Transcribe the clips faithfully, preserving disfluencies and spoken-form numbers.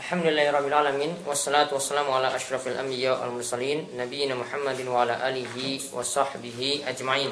Alhamdulillahirrabbilalamin. Wassalatu wassalamu ala ashrafil anbiya wal mursalin nabiyina Muhammadin wa ala alihi wa sahbihi ajma'in.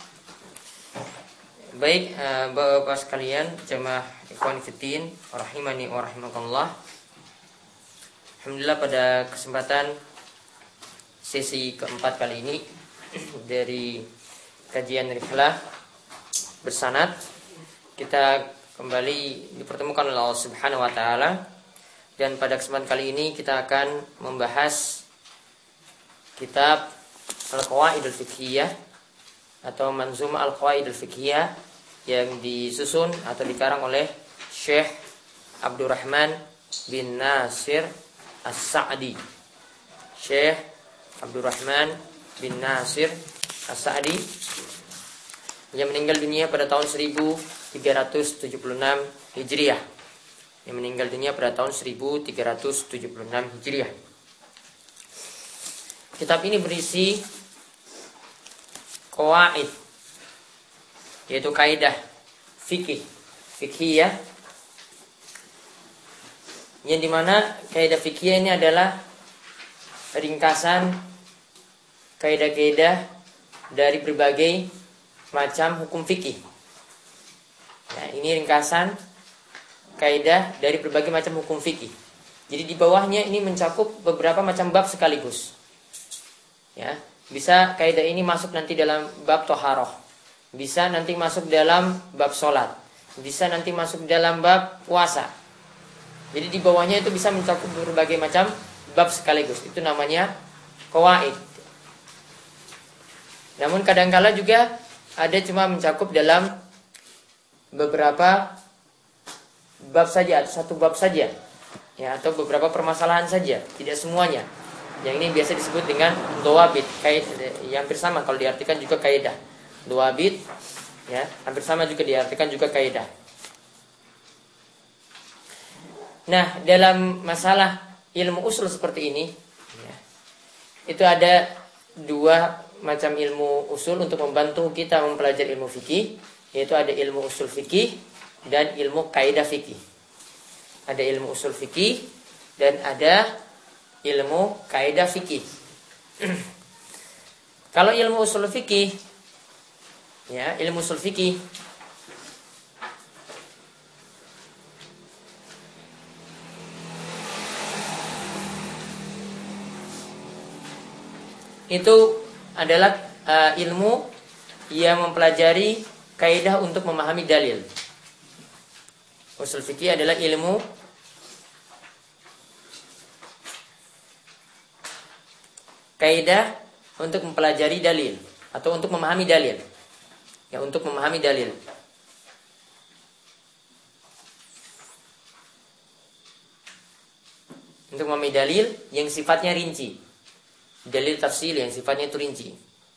Baik, uh, Bapak-bapak sekalian, jemaah ikhwan fillah rahimani wa rahimakumullah. Alhamdulillah, pada kesempatan sesi keempat kali ini dari kajian Rihlah bersanad, kita kembali dipertemukan oleh Allah Subhanahu wa taala. Dan pada kesempatan kali ini kita akan membahas kitab Al-Qawaidul Fiqhiyah atau Manzumah Al-Qawaidul Fiqhiyah yang disusun atau dikarang oleh Syekh Abdurrahman bin Nasir As-Sa'di. Syekh Abdurrahman bin Nasir As-Sa'di yang meninggal dunia pada tahun seribu tiga ratus tujuh puluh enam Hijriah. Yang meninggal dunia pada tahun seribu tiga ratus tujuh puluh enam Hijriah. Kitab ini berisi qawaid, yaitu kaidah fikih, fikhiyah, yang dimana kaidah fikhiyah ini adalah ringkasan kaidah-kaidah dari berbagai macam hukum fikih. Nah, ini ringkasan kaidah dari berbagai macam hukum fikih. Jadi di bawahnya ini mencakup beberapa macam bab sekaligus. Ya, bisa kaidah ini masuk nanti dalam bab toharoh, bisa nanti masuk dalam bab sholat, bisa nanti masuk dalam bab puasa. Jadi di bawahnya itu bisa mencakup berbagai macam bab sekaligus. Itu namanya qawaid. Namun kadangkala juga ada cuma mencakup dalam beberapa bab saja, atau satu bab saja, ya, atau beberapa permasalahan saja, tidak semuanya. Yang ini biasa disebut dengan dhawabit, kaidah, yang hampir sama kalau diartikan juga kaidah. Dhawabit, ya, hampir sama juga diartikan juga kaidah. Nah, dalam masalah ilmu usul seperti ini, ya, itu ada dua macam ilmu usul untuk membantu kita mempelajari ilmu fikih, yaitu ada ilmu usul fikih dan ilmu kaidah fikih. Ada ilmu usul fikih dan ada ilmu kaidah fikih. Kalau ilmu usul fikih, ya, ilmu usul fikih itu adalah uh, ilmu yang mempelajari kaidah untuk memahami dalil. Usul fikih adalah ilmu kaidah untuk mempelajari dalil atau untuk memahami dalil. Ya, untuk memahami dalil. Untuk memahami dalil yang sifatnya rinci. Dalil tafsil yang sifatnya itu rinci.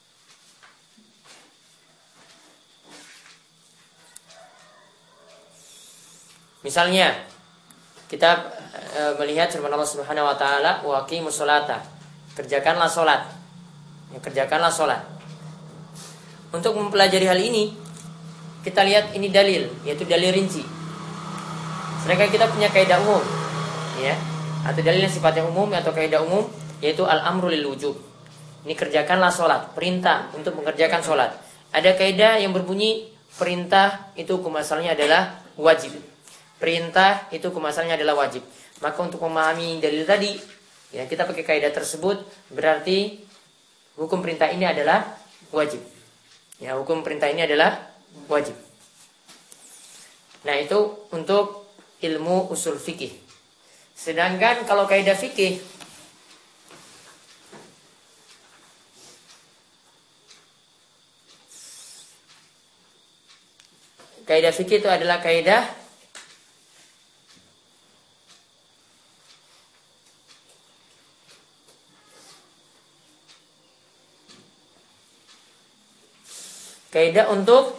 Misalnya kita e, melihat firman Allah Subhanahu wa taala, wa aqimus sholata, kerjakanlah salat. Ya, kerjakanlah salat. Untuk mempelajari hal ini, kita lihat ini dalil, yaitu dalil rinci. Sedangkan kita punya kaidah umum, ya, atau dalil yang sifatnya umum atau kaidah umum, yaitu al-amru lil wujub. Ini kerjakanlah salat, perintah untuk mengerjakan salat. Ada kaidah yang berbunyi perintah itu hukum asalnya adalah wajib. Perintah itu hukum asalnya adalah wajib. Maka untuk memahami dalil tadi, ya, kita pakai kaidah tersebut, berarti hukum perintah ini adalah wajib. Ya, hukum perintah ini adalah wajib. Nah, itu untuk ilmu usul fikih. Sedangkan kalau kaidah fikih, kaidah fikih itu adalah kaidah kaidah untuk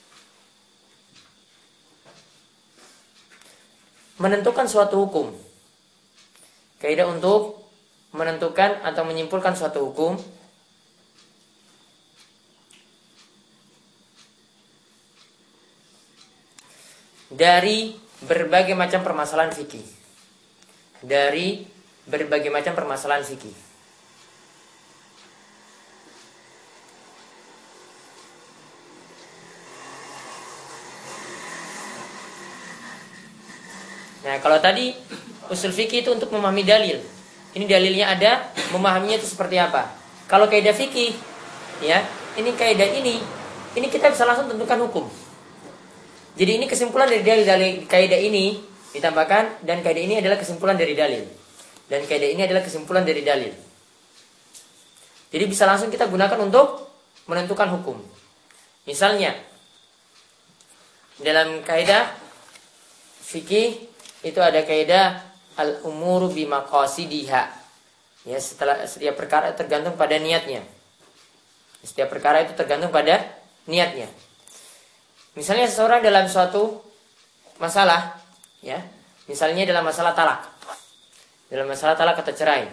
menentukan suatu hukum. Kaidah untuk menentukan atau menyimpulkan suatu hukum dari berbagai macam permasalahan fikih. dari berbagai macam permasalahan fikih. Nah, kalau tadi usul fikih itu untuk memahami dalil. Ini dalilnya ada, memahaminya itu seperti apa. Kalau kaidah fikih, ya, ini kaidah ini, ini kita bisa langsung tentukan hukum. Jadi ini kesimpulan dari dalil, dalil kaidah ini ditambahkan, dan kaidah ini adalah kesimpulan dari dalil. Dan kaidah ini adalah kesimpulan dari dalil. Jadi bisa langsung kita gunakan untuk menentukan hukum. Misalnya dalam kaidah fikih itu ada kaidah al-umuru bimaqasidiha. Ya, setelah setiap perkara tergantung pada niatnya. Setiap perkara itu tergantung pada niatnya. Misalnya seseorang dalam suatu masalah, ya, misalnya dalam masalah talak, dalam masalah talak atau cerai.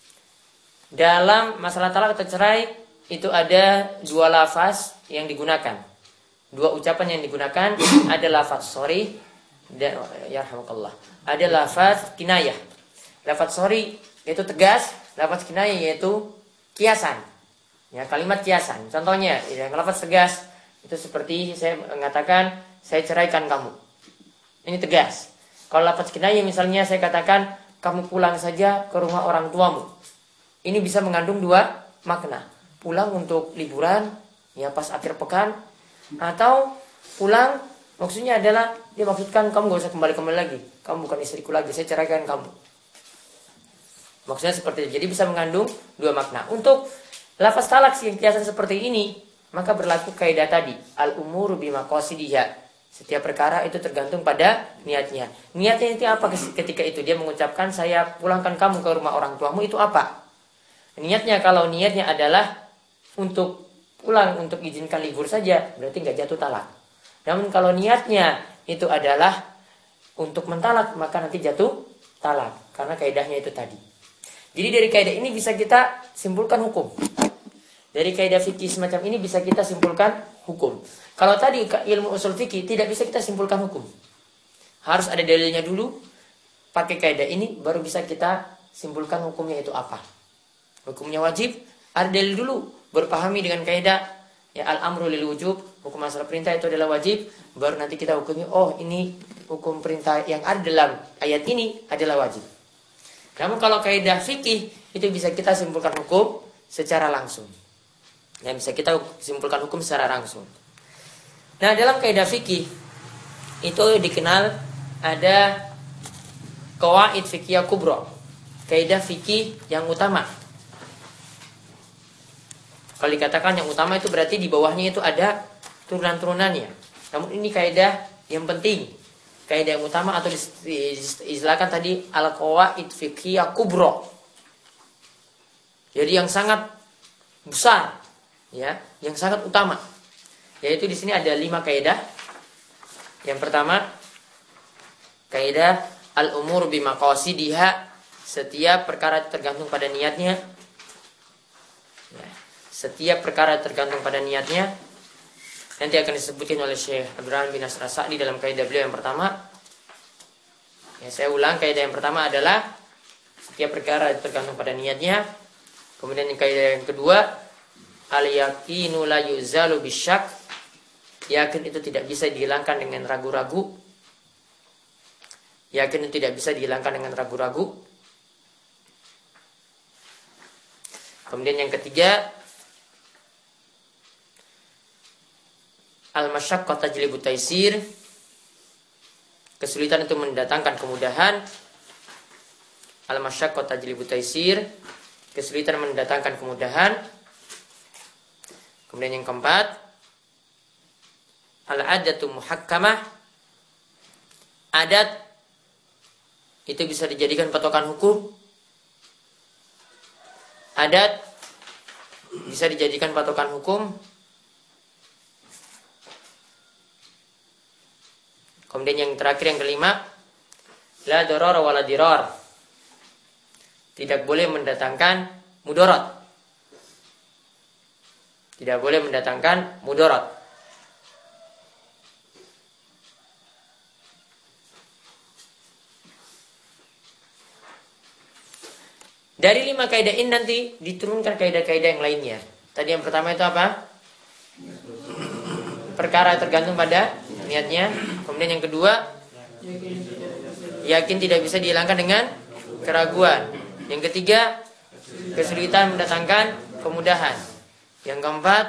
Dalam masalah talak atau cerai itu ada dua lafaz yang digunakan, dua ucapan yang digunakan. Ada lafaz sorry dan yarhamukallah, ada lafaz kinayah. Lafaz sorry yaitu tegas, lafaz kinayah yaitu kiasan. Ya, kalimat kiasan. Contohnya, ya, lafaz tegas itu seperti saya mengatakan saya ceraikan kamu. Ini tegas. Kalau lafaz kinayah misalnya saya katakan kamu pulang saja ke rumah orang tuamu. Ini bisa mengandung dua makna. Pulang untuk liburan, ya pas akhir pekan, atau pulang maksudnya adalah dia maksudkan kamu gak usah kembali-kembali lagi. Kamu bukan istriku lagi, saya ceraikan kamu. Maksudnya seperti itu. Jadi bisa mengandung dua makna. Untuk lafaz talak yang kiasan seperti ini, maka berlaku kaidah tadi, al-umuru bimaqasidiha. Setiap perkara itu tergantung pada niatnya. Niatnya itu apa ketika itu dia mengucapkan saya pulangkan kamu ke rumah orang tuamu, itu apa? Niatnya, kalau niatnya adalah untuk pulang, untuk izinkan libur saja, berarti nggak jatuh talak. Namun kalau niatnya itu adalah untuk mentalak, maka nanti jatuh talak. Karena kaidahnya itu tadi. Jadi dari kaidah ini bisa kita simpulkan hukum. Dari kaidah fikih semacam ini bisa kita simpulkan hukum. Kalau tadi ilmu usul fikih tidak bisa kita simpulkan hukum. Harus ada dalilnya dulu. Pakai kaidah ini baru bisa kita simpulkan hukumnya itu apa. Hukumnya wajib, ada dalil dulu. Berpahami dengan kaidah ya al-amru lil wujub, hukum masalah perintah itu adalah wajib, baru nanti kita hukumi oh ini hukum perintah yang ada dalam ayat ini adalah wajib. Namun kalau kaidah fikih itu bisa kita simpulkan hukum secara langsung. Ya, bisa kita simpulkan hukum secara langsung. Nah, dalam kaidah fikih itu dikenal ada qawaid fiqhiyah kubra, kaidah fikih yang utama. Kalau dikatakan yang utama itu berarti di bawahnya itu ada turunan-turunannya. Namun ini kaidah yang penting, kaidah yang utama atau diistilahkan tadi al-qawaid fiqhiyah kubra. Jadi yang sangat besar, ya, yang sangat utama. Yaitu di sini ada lima kaidah. Yang pertama, kaidah al-umur bimaqasidiha, setiap perkara tergantung pada niatnya. Ya, setiap perkara tergantung pada niatnya. Nanti akan disebutkan oleh Syekh Abdurrahman bin Nasr As-Sa'di dalam kaidah beliau yang pertama. Ya, saya ulang, kaidah yang pertama adalah setiap perkara tergantung pada niatnya. Kemudian yang kaidah yang kedua, al-yaqinu la yuzalu bisyak, yakin itu tidak bisa dihilangkan dengan ragu-ragu. Yakin itu tidak bisa dihilangkan dengan ragu-ragu. Kemudian yang ketiga, al-masyaqqah tajlibu taisir, kesulitan itu mendatangkan kemudahan. Al-masyaqqah tajlibu taisir, kesulitan mendatangkan kemudahan. Kemudian yang keempat, al-adatu muhakkamah, adat itu bisa dijadikan patokan hukum. Adat bisa dijadikan patokan hukum. Kemudian yang terakhir, yang kelima, la doror wala diror, tidak boleh mendatangkan mudarat. Tidak boleh mendatangkan mudarat. Dari lima kaidah ini nanti diturunkan kaidah-kaidah yang lainnya. Tadi yang pertama itu apa? Perkara tergantung pada niatnya. Kemudian yang kedua, yakin tidak bisa dihilangkan dengan keraguan. Yang ketiga, kesulitan mendatangkan kemudahan. Yang keempat,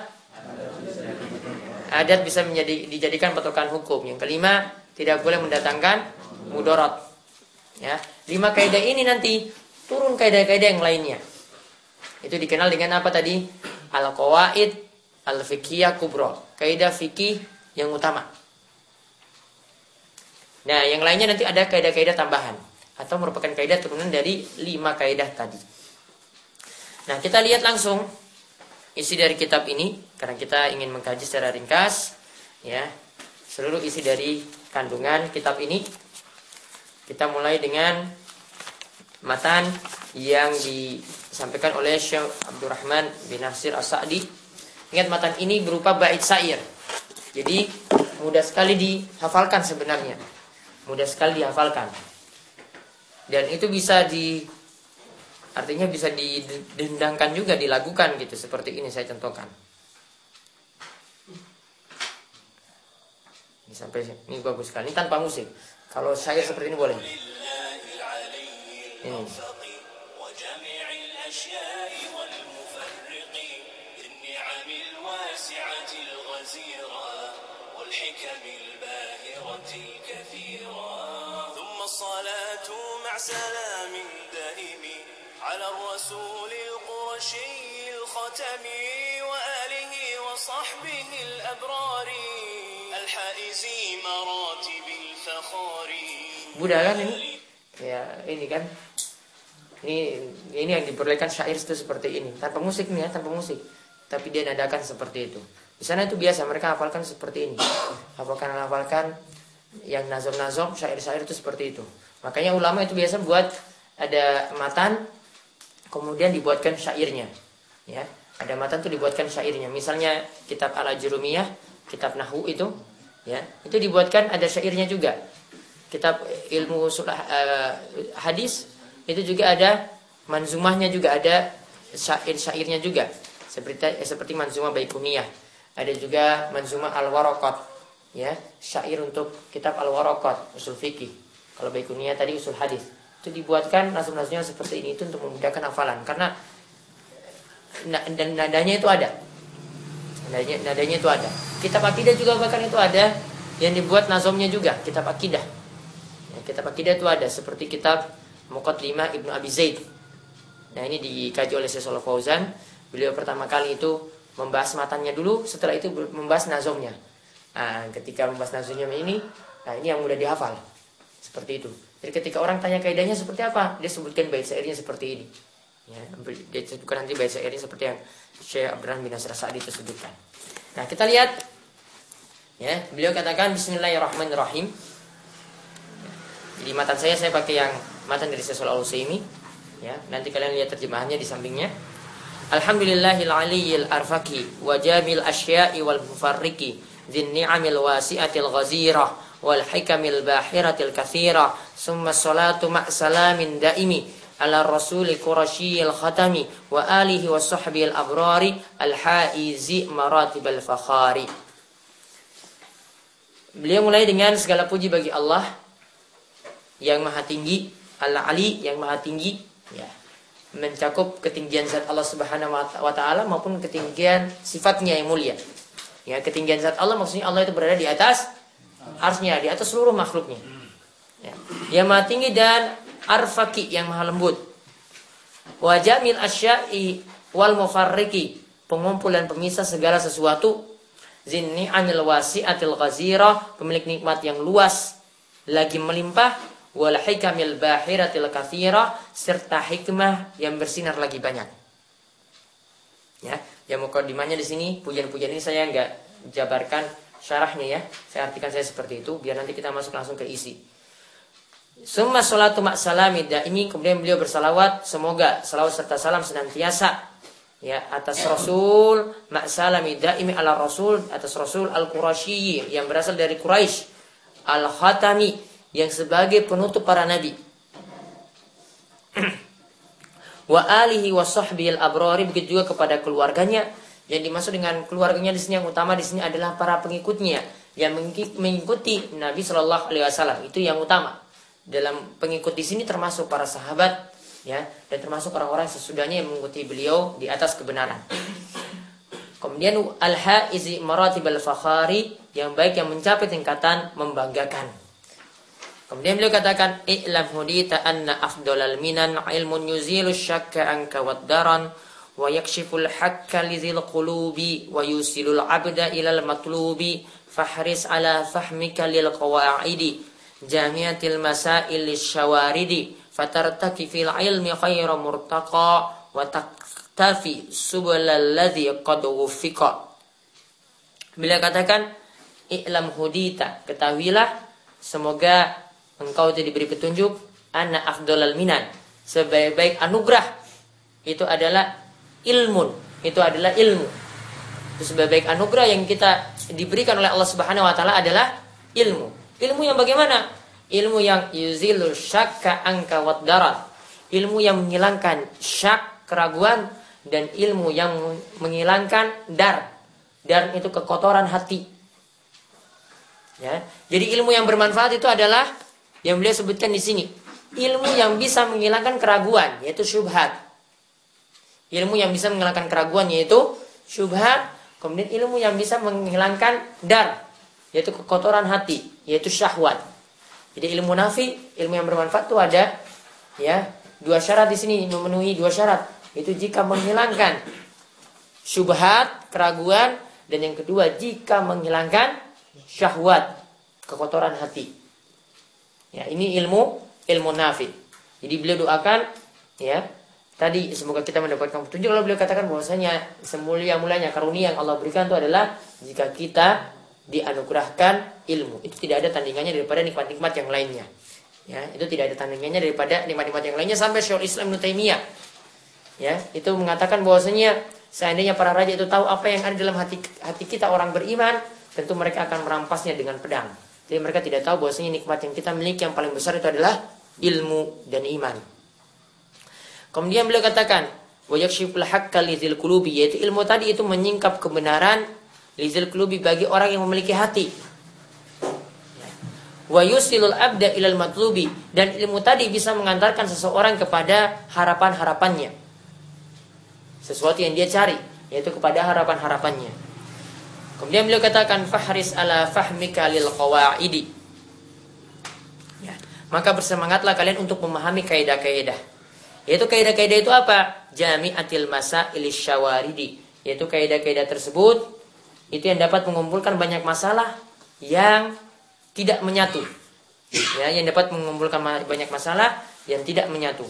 adat bisa menjadi dijadikan patokan hukum. Yang kelima, tidak boleh mendatangkan mudarat. Ya, lima kaidah ini nanti turun kaidah-kaidah yang lainnya. Itu dikenal dengan apa tadi? Al-qawaid al-fiqhiyah kubra, kaidah fikih yang utama. Nah, yang lainnya nanti ada kaidah-kaidah tambahan atau merupakan kaidah turunan dari lima kaidah tadi. Nah, kita lihat langsung isi dari kitab ini karena kita ingin mengkaji secara ringkas ya, seluruh isi dari kandungan kitab ini. Kita mulai dengan matan yang disampaikan oleh Syekh Abdurrahman bin Nasir As-Sa'di. Ingat, matan ini berupa bait syair. Jadi mudah sekali dihafalkan sebenarnya. Mudah sekali dihafalkan. Dan itu bisa di artinya bisa didendangkan juga, dilakukan gitu, seperti ini saya contohkan. Ini sampai ini bagus sekali. Ini tanpa musik. Kalau syair seperti ini boleh. Ini. الصلاة مع سلام دائم على الرسول القرشي الختم وآله وصحبه الأبرار الحائز مراتب الفخار. Mudah kan ini? Ya, ini kan. Ini ini yang diperbolehkan syair itu seperti ini, tanpa musik nih ya, tanpa musik. Tapi dia nadakan seperti itu. Di sana itu biasa mereka hafalkan seperti ini. Hafalkan hafalkan yang nazom-nazom, syair-syair itu seperti itu. Makanya ulama itu biasa buat ada matan, kemudian dibuatkan syairnya. Ya, ada matan itu dibuatkan syairnya. Misalnya kitab Al-Ajurumiyah, kitab Nahwu itu, ya, itu dibuatkan ada syairnya juga. Kitab ilmu sulah, uh, hadis itu juga ada manzumahnya, juga ada syair-syairnya juga. Seperti eh, seperti manzumah Baiquniyah. Ada juga manzumah Al-Waraqat. Ya, syair untuk kitab Al-Waraqat usul fikih. Kalau Baiquniyah tadi usul hadis. Itu dibuatkan nazm-nazmnya seperti ini, itu untuk memudahkan hafalan karena dan nadanya itu ada. Nadanya, nadanya itu ada. Kitab akidah juga bahkan itu ada yang dibuat nazomnya juga, kitab akidah. Ya, kitab akidah itu ada seperti kitab Muqaddimah Ibnu Abi Zaid. Nah, ini dikaji oleh Syekh Shalih Fauzan. Beliau pertama kali itu membahas matannya dulu, setelah itu membahas nazomnya. Nah, ketika membahas nazumnya ini, nah ini yang mudah dihafal. Seperti itu. Jadi ketika orang tanya kaidahnya seperti apa, dia sebutkan bait syairnya seperti ini. Ya, dia sebutkan nanti bait syairnya seperti yang Syekh Abdurrahman bin Nasir As-Sa'di itu sebutkan. Nah, kita lihat ya, beliau katakan bismillahirrahmanirrahim. Jadi matan saya saya pakai yang matan dari Syekh Shalih Al-Utsaimin. Ya, nanti kalian lihat terjemahannya di sampingnya. Alhamdulillahil aliyyil arfaqi wa jamil asya'i wal mufarriqi dzin ni'amil wasi'atil ghazirah wal hikamil bahiratil katsirah summa sholatu ma' salamin daimi ala rasulil qurasyil khatami wa alihi wa sahbihi al abrari al haizi maratibal fakhari. Beliau mulai dengan segala puji bagi Allah yang maha tinggi, Al-Ali yang maha tinggi, ya, mencakup ketinggian zat Allah Subhanahu wa taala maupun ketinggian sifatnya yang mulia. Ya, ketinggian zat Allah maksudnya Allah itu berada di atas arsy-Nya, di atas seluruh makhluknya. Ya. Yang maha tinggi dan arfaqi yang maha lembut. Wa jamil asya'i wal mufarriqi, pengumpul dan pemisah segala sesuatu. Zinni anil wasi'atil ghazirah, pemilik nikmat yang luas lagi melimpah. Wal hikamil bahiratil katsirah, serta hikmah yang bersinar lagi banyak. Ya, yang mukadimahnya di sini, pujian-pujian ini saya enggak jabarkan syarahnya ya. Saya artikan saya seperti itu biar nanti kita masuk langsung ke isi. Summa sholatu ma' salami daimi, kemudian beliau bersalawat, semoga salawat serta salam senantiasa ya atas Rasul ma' salami daimi ala Rasul, atas Rasul Al-Qurasyi yang berasal dari Quraisy, Al-Khatami yang sebagai penutup para nabi. wa alihi wa sahbihi al-abrari, begitu juga kepada keluarganya. Yang dimaksud dengan keluarganya di sini yang utama di sini adalah para pengikutnya yang mengikuti Nabi Shallallahu Alaihi Wasallam, itu yang utama. Dalam pengikut di sini termasuk para sahabat, ya, dan termasuk orang-orang sesudahnya yang mengikuti beliau di atas kebenaran. Kemudian al-haizi maratib al-fakhari, yang baik yang mencapai tingkatan membanggakan. Kemudian beliau katakan i'lam hudita anna afdalal minan ilmun yuzilu syakka anka wad-daran wa yakshiful hakka lizil qulubi wa yusilul abda ilal matlubi fahris ala fahmika lil qawaidi jamiatil masail lisyawaridi fatartaki fil ilmi khaira murtaqa wa taktafi subulal ladzi qad wufiqa. Beliau katakan i'lam hudita, ketahuilah semoga engkau itu diberi petunjuk, anna afdalal minan, sebaik-baik anugerah itu adalah ilmun, itu adalah ilmu. Itu sebaik-baik anugerah yang kita diberikan oleh Allah Subhanahu wa taala adalah ilmu. Ilmu yang bagaimana? Ilmu yang yuzilu syakka anka wad darar. Ilmu yang menghilangkan syak, keraguan, dan ilmu yang menghilangkan dar. Dar itu kekotoran hati. Ya. Jadi ilmu yang bermanfaat itu adalah yang beliau sebutkan di sini. Ilmu yang bisa menghilangkan keraguan, yaitu syubhat. Ilmu yang bisa menghilangkan keraguan yaitu syubhat. Kemudian ilmu yang bisa menghilangkan dar, yaitu kekotoran hati, yaitu syahwat. Jadi ilmu nafi, ilmu yang bermanfaat itu ada ya dua syarat di sini, memenuhi dua syarat. Itu jika menghilangkan syubhat, keraguan, dan yang kedua jika menghilangkan syahwat, kekotoran hati. Ya, ini ilmu ilmu nafi. Jadi beliau doakan ya, tadi semoga kita mendapatkan petunjuk. Lalu beliau katakan bahwasanya semulia-mulianya karunia yang Allah berikan itu adalah jika kita dianugerahkan ilmu. Itu tidak ada tandingannya daripada nikmat-nikmat yang lainnya. Ya, itu tidak ada tandingannya daripada nikmat-nikmat yang lainnya. Sampai Syekhul Islam Ibnu Taimiyah ya, itu mengatakan bahwasanya seandainya para raja itu tahu apa yang ada dalam hati hati kita orang beriman, tentu mereka akan merampasnya dengan pedang. Jadi mereka tidak tahu bahwasanya nikmat yang kita miliki yang paling besar itu adalah ilmu dan iman. Kemudian beliau katakan, wa yakshiful haqqal lizil qulubi, yaitu ilmu tadi itu menyingkap kebenaran lizil qulubi bagi orang yang memiliki hati. Wa yusilul abda ilal matlubi, dan ilmu tadi bisa mengantarkan seseorang kepada harapan-harapannya. Sesuatu yang dia cari, yaitu kepada harapan-harapannya. Kemudian beliau katakan fahris ala fahmika lil qawaidi. Ya, maka bersemangatlah kalian untuk memahami kaidah-kaidah. Yaitu kaidah-kaidah itu apa? Jami'atil masail syawaridi. Yaitu kaidah-kaidah tersebut itu yang dapat mengumpulkan banyak masalah yang tidak menyatu. Ya, yang dapat mengumpulkan banyak masalah yang tidak menyatu.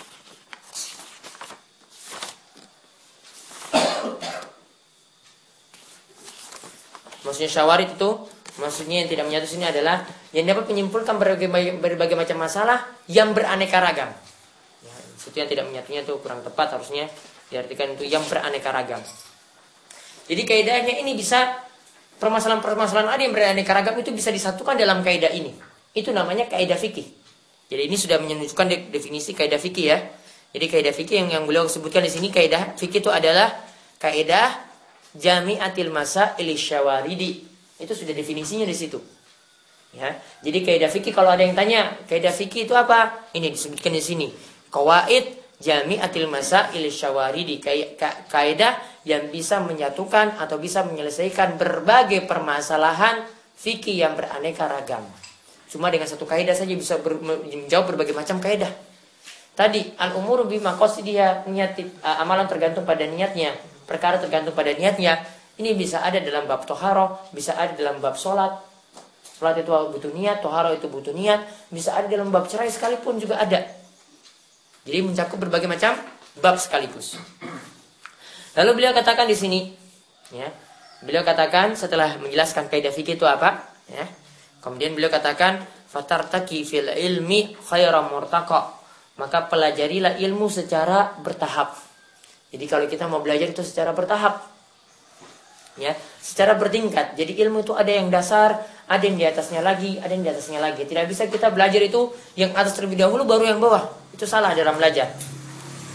Maksudnya syawarid itu, maksudnya yang tidak menyatu sini adalah yang dapat menyimpulkan berbagai, berbagai macam masalah yang beraneka ragam. Ya, itu yang tidak menyatunya itu kurang tepat, harusnya diartikan itu yang beraneka ragam. Jadi kaidahnya ini bisa, permasalahan-permasalahan ada yang beraneka ragam itu bisa disatukan dalam kaidah ini. Itu namanya kaidah fikih. Jadi ini sudah menunjukkan definisi kaidah fikih ya. Jadi kaidah fikih yang yang beliau sebutkan di sini, kaidah fikih itu adalah kaidah jami'atil masail syawaridi. Itu sudah definisinya di situ. Ya. Jadi kaidah fikih, kalau ada yang tanya, kaidah fikih itu apa? Ini disebutkan di sini. Qawaid jami'atil masail syawaridi, kaidah yang bisa menyatukan atau bisa menyelesaikan berbagai permasalahan fikih yang beraneka ragam. Cuma dengan satu kaidah saja bisa ber, menjawab berbagai macam kaidah. Tadi al-umuru bima qasidiha, niat, amalan tergantung pada niatnya. Perkara tergantung pada niatnya. Ini bisa ada dalam bab toharo, bisa ada dalam bab sholat. Sholat itu butuh niat, toharo itu butuh niat. Bisa ada dalam bab cerai sekalipun juga ada. Jadi mencakup berbagai macam bab sekaligus. Lalu beliau katakan di sini, ya, beliau katakan setelah menjelaskan kaidah fikih itu apa, ya, kemudian beliau katakan fatartaki fil ilmi khairam murtaqa, maka pelajarilah ilmu secara bertahap. Jadi kalau kita mau belajar itu secara bertahap, ya, secara bertingkat. Jadi ilmu itu ada yang dasar, ada yang di atasnya lagi, ada yang di atasnya lagi. Tidak bisa kita belajar itu yang atas terlebih dahulu baru yang bawah. Itu salah dalam belajar.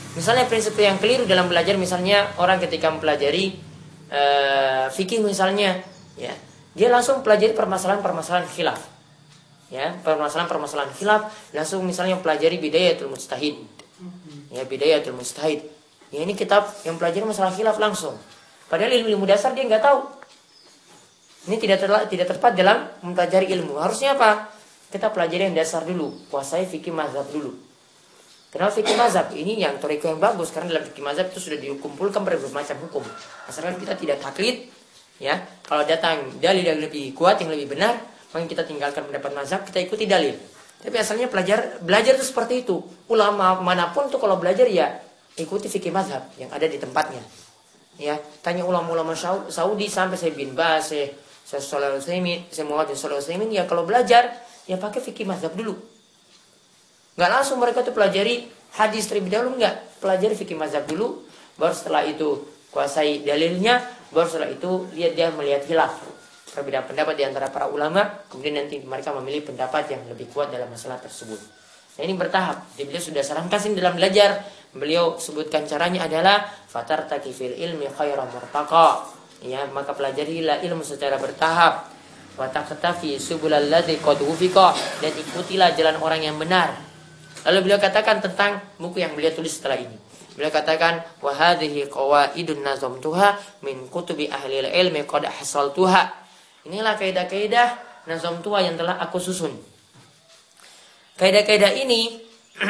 Misalnya prinsip yang keliru dalam belajar, misalnya orang ketika mempelajari uh, fikih misalnya, ya, dia langsung pelajari permasalahan-permasalahan khilaf. Ya, permasalahan-permasalahan khilaf, langsung misalnya pelajari Bidayatul Mujtahid. Ya, Bidayatul Mujtahid. Ya, ini kitab yang pelajari masalah khilaf langsung. Padahal ilmu-ilmu dasar dia nggak tahu. Ini tidak terla, tidak tepat dalam mempelajari ilmu. Harusnya apa? Kita pelajari yang dasar dulu, kuasai fikih mazhab dulu. Kenapa fikih mazhab? Ini yang toriko yang bagus, karena dalam fikih mazhab itu sudah dikumpulkan berbagai macam hukum. Asalkan kita tidak taklid, ya. Kalau datang dalil yang lebih kuat, yang lebih benar, maka kita tinggalkan pendapat mazhab, kita ikuti dalil. Tapi asalnya belajar belajar itu seperti itu. Ulama manapun tuh kalau belajar ya ikuti fikih mazhab yang ada di tempatnya. Ya, tanya ulama-ulama Saudi sampai saya bin Baz, saya saya Shalih Utsaimin, saya Muhammad bin Shalih Utsaimin, ya kalau belajar ya pakai fikih mazhab dulu. Enggak langsung mereka tuh pelajari hadis terlebih dahulu, enggak. Pelajari fikih mazhab dulu, baru setelah itu kuasai dalilnya, baru setelah itu lihat dia melihat khilaf. Perbedaan pendapat di antara para ulama, kemudian nanti mereka memilih pendapat yang lebih kuat dalam masalah tersebut. Nah, ini bertahap. Jadi beliau sudah sarankan dalam belajar. Beliau sebutkan caranya adalah fatartaqi fil ilmi khairan murtaqa. Ya, maka pelajarilah ilmu secara bertahap. Wa taqtafi subulal ladzi qad wufiqa, dan ikutilah jalan orang yang benar. Lalu beliau katakan tentang buku yang beliau tulis setelah ini. Beliau katakan wa hadhihi qawaidun nazamtuha min kutubi ahli ilmi qad hasaltuha. Inilah kaidah-kaidah nazam tua yang telah aku susun. Kaidah-kaidah ini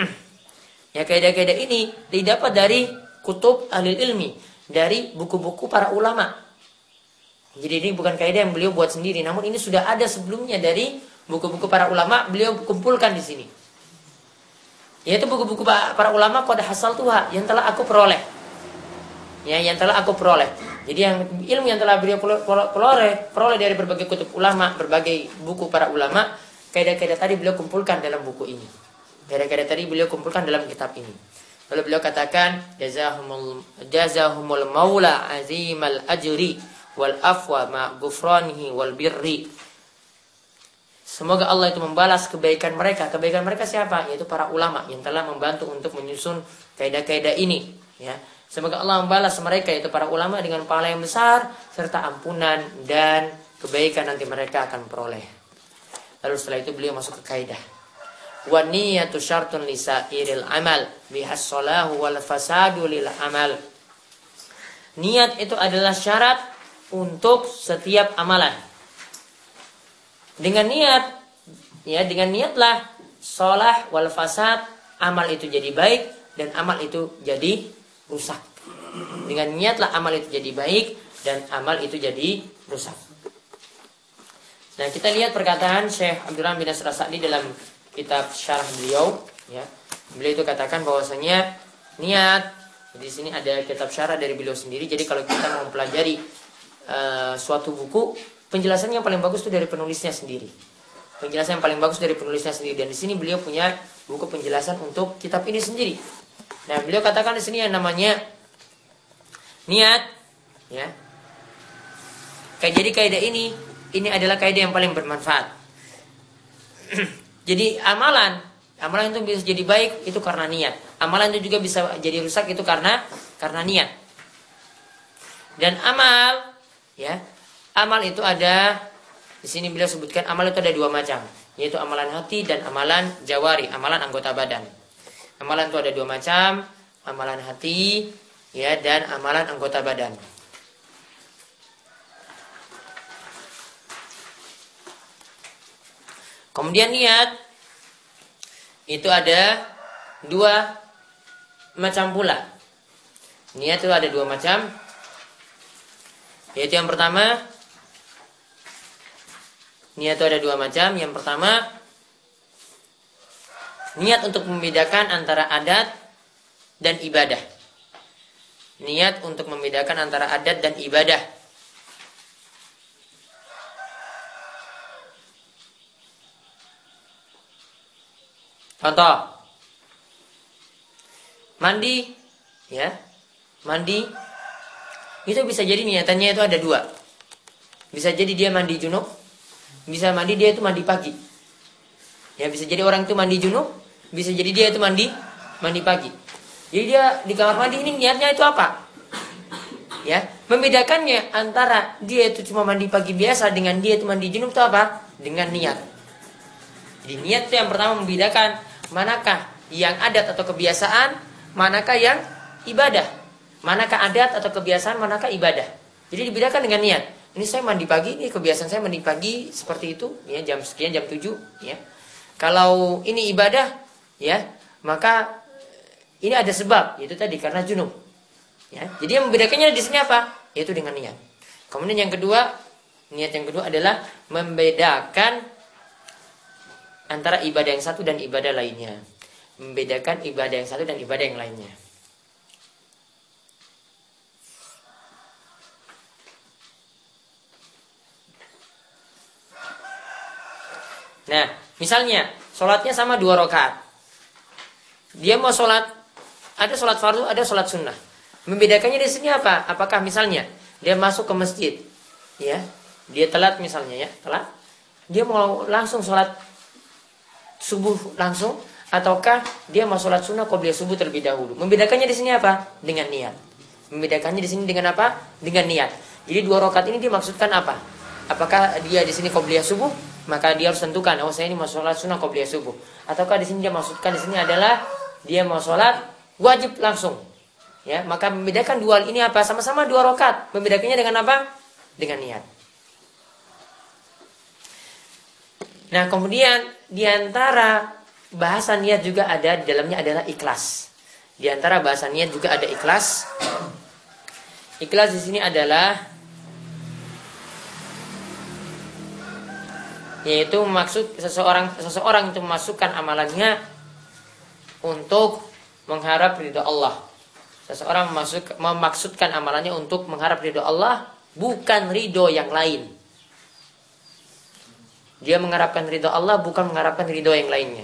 ya kaidah-kaidah ini didapat dari kutub ahli ilmi, dari buku-buku para ulama. Jadi ini bukan kaidah yang beliau buat sendiri, namun ini sudah ada sebelumnya dari buku-buku para ulama, beliau kumpulkan di sini. Yaitu buku-buku para ulama qad hasaltuha, yang telah aku peroleh. Ya, yang telah aku peroleh. Jadi yang ilmu yang telah beliau peroleh, peroleh dari berbagai kutub ulama, berbagai buku para ulama, kaidah-kaidah tadi beliau kumpulkan dalam buku ini. Kaidah-kaidah tadi beliau kumpulkan dalam kitab ini. Lalu beliau katakan, jazahumul jazahumul maula azimal ajri wal afwa ma ghufranihi wal birri. Semoga Allah itu membalas kebaikan mereka. Kebaikan mereka siapa? Yaitu para ulama yang telah membantu untuk menyusun kaidah-kaidah ini, ya. Semoga Allah membalas mereka, yaitu para ulama, dengan pahala yang besar serta ampunan dan kebaikan nanti mereka akan peroleh. Lalu setelah itu beliau masuk ke kaidah. Wa niyatu syartun lisairil amal bihas salahu wal fasadu lil amal. Niat itu adalah syarat untuk setiap amalan. Dengan niat, ya dengan niatlah salah wal fasad, amal itu jadi baik dan amal itu jadi rusak. Dengan niatlah amal itu jadi baik dan amal itu jadi rusak. Nah, kita lihat perkataan Syekh Abdurrahman bin Nasr As-Sa'di dalam kitab syarah beliau, ya. Beliau itu katakan bahwasanya niat. Jadi di sini ada kitab syarah dari beliau sendiri. Jadi kalau kita mau mempelajari uh, suatu buku, penjelasan yang paling bagus itu dari penulisnya sendiri. Penjelasan yang paling bagus dari penulisnya sendiri. Dan di sini beliau punya buku penjelasan untuk kitab ini sendiri. Nah, beliau katakan di sini yang namanya niat, ya. Kayak jadi kaidah ini, ini adalah kaidah yang paling bermanfaat. Jadi amalan, amalan itu bisa jadi baik itu karena niat. Amalan itu juga bisa jadi rusak itu karena karena niat. Dan amal, ya, amal itu ada di sini beliau sebutkan amal itu ada dua macam, yaitu amalan hati dan amalan jawari, amalan anggota badan. Amalan itu ada dua macam, amalan hati, ya, dan amalan anggota badan. Kemudian niat itu ada dua macam pula. Niat itu ada dua macam, yaitu yang pertama, niat itu ada dua macam. Yang pertama, niat untuk membedakan antara adat dan ibadah. Niat untuk membedakan antara adat dan ibadah. Contoh, mandi, ya, mandi itu bisa jadi niatannya itu ada dua. Bisa jadi dia mandi junub, bisa mandi dia itu mandi pagi. Ya, bisa jadi orang itu mandi junub, bisa jadi dia itu mandi mandi pagi. Jadi dia di kamar mandi ini niatnya itu apa? Ya, membedakannya antara dia itu cuma mandi pagi biasa dengan dia itu mandi junub itu apa? Dengan niat. Jadi niat itu yang pertama membedakan manakah yang adat atau kebiasaan, manakah yang ibadah. Manakah adat atau kebiasaan, manakah ibadah. Jadi dibedakan dengan niat. Ini saya mandi pagi, ini kebiasaan saya mandi pagi seperti itu, ya jam sekian, jam tujuh, ya. Kalau ini ibadah, ya, maka ini ada sebab, yaitu tadi karena junub. Ya, jadi yang membedakannya di sini apa? Yaitu dengan niat. Kemudian yang kedua, niat yang kedua adalah membedakan antara ibadah yang satu dan ibadah lainnya. Membedakan ibadah yang satu dan ibadah yang lainnya. Nah, misalnya sholatnya sama dua rakaat. Dia mau sholat, ada sholat fardu, ada sholat sunnah. Membedakannya di sini apa? Apakah misalnya dia masuk ke masjid, ya, dia telat misalnya, ya, telat, dia mau langsung sholat subuh langsung, ataukah dia mau sholat sunnah qobliyah subuh terlebih dahulu? Membedakannya di sini apa? Dengan niat. Membedakannya di sini dengan apa? Dengan niat. Jadi dua rakaat ini dimaksudkan apa? Apakah dia di sini qobliyah subuh? Maka dia harus tentukan, oh saya ini mau sholat sunnah qobliyah subuh. Ataukah di sini dia maksudkan di sini adalah dia mau sholat wajib langsung. Ya, maka membedakan dua ini apa? Sama-sama dua rakaat. Membedakannya dengan apa? Dengan niat. Nah, kemudian di antara bahasa niat juga ada di dalamnya adalah ikhlas. Di antara bahasa niat juga ada ikhlas. Ikhlas di sini adalah yaitu maksud seseorang seseorang itu memasukkan amalannya untuk mengharap ridha Allah. Seseorang memasuk, memaksudkan amalannya untuk mengharap ridho Allah, bukan ridho yang lain. Dia mengharapkan ridho Allah, bukan mengharapkan ridho yang lainnya.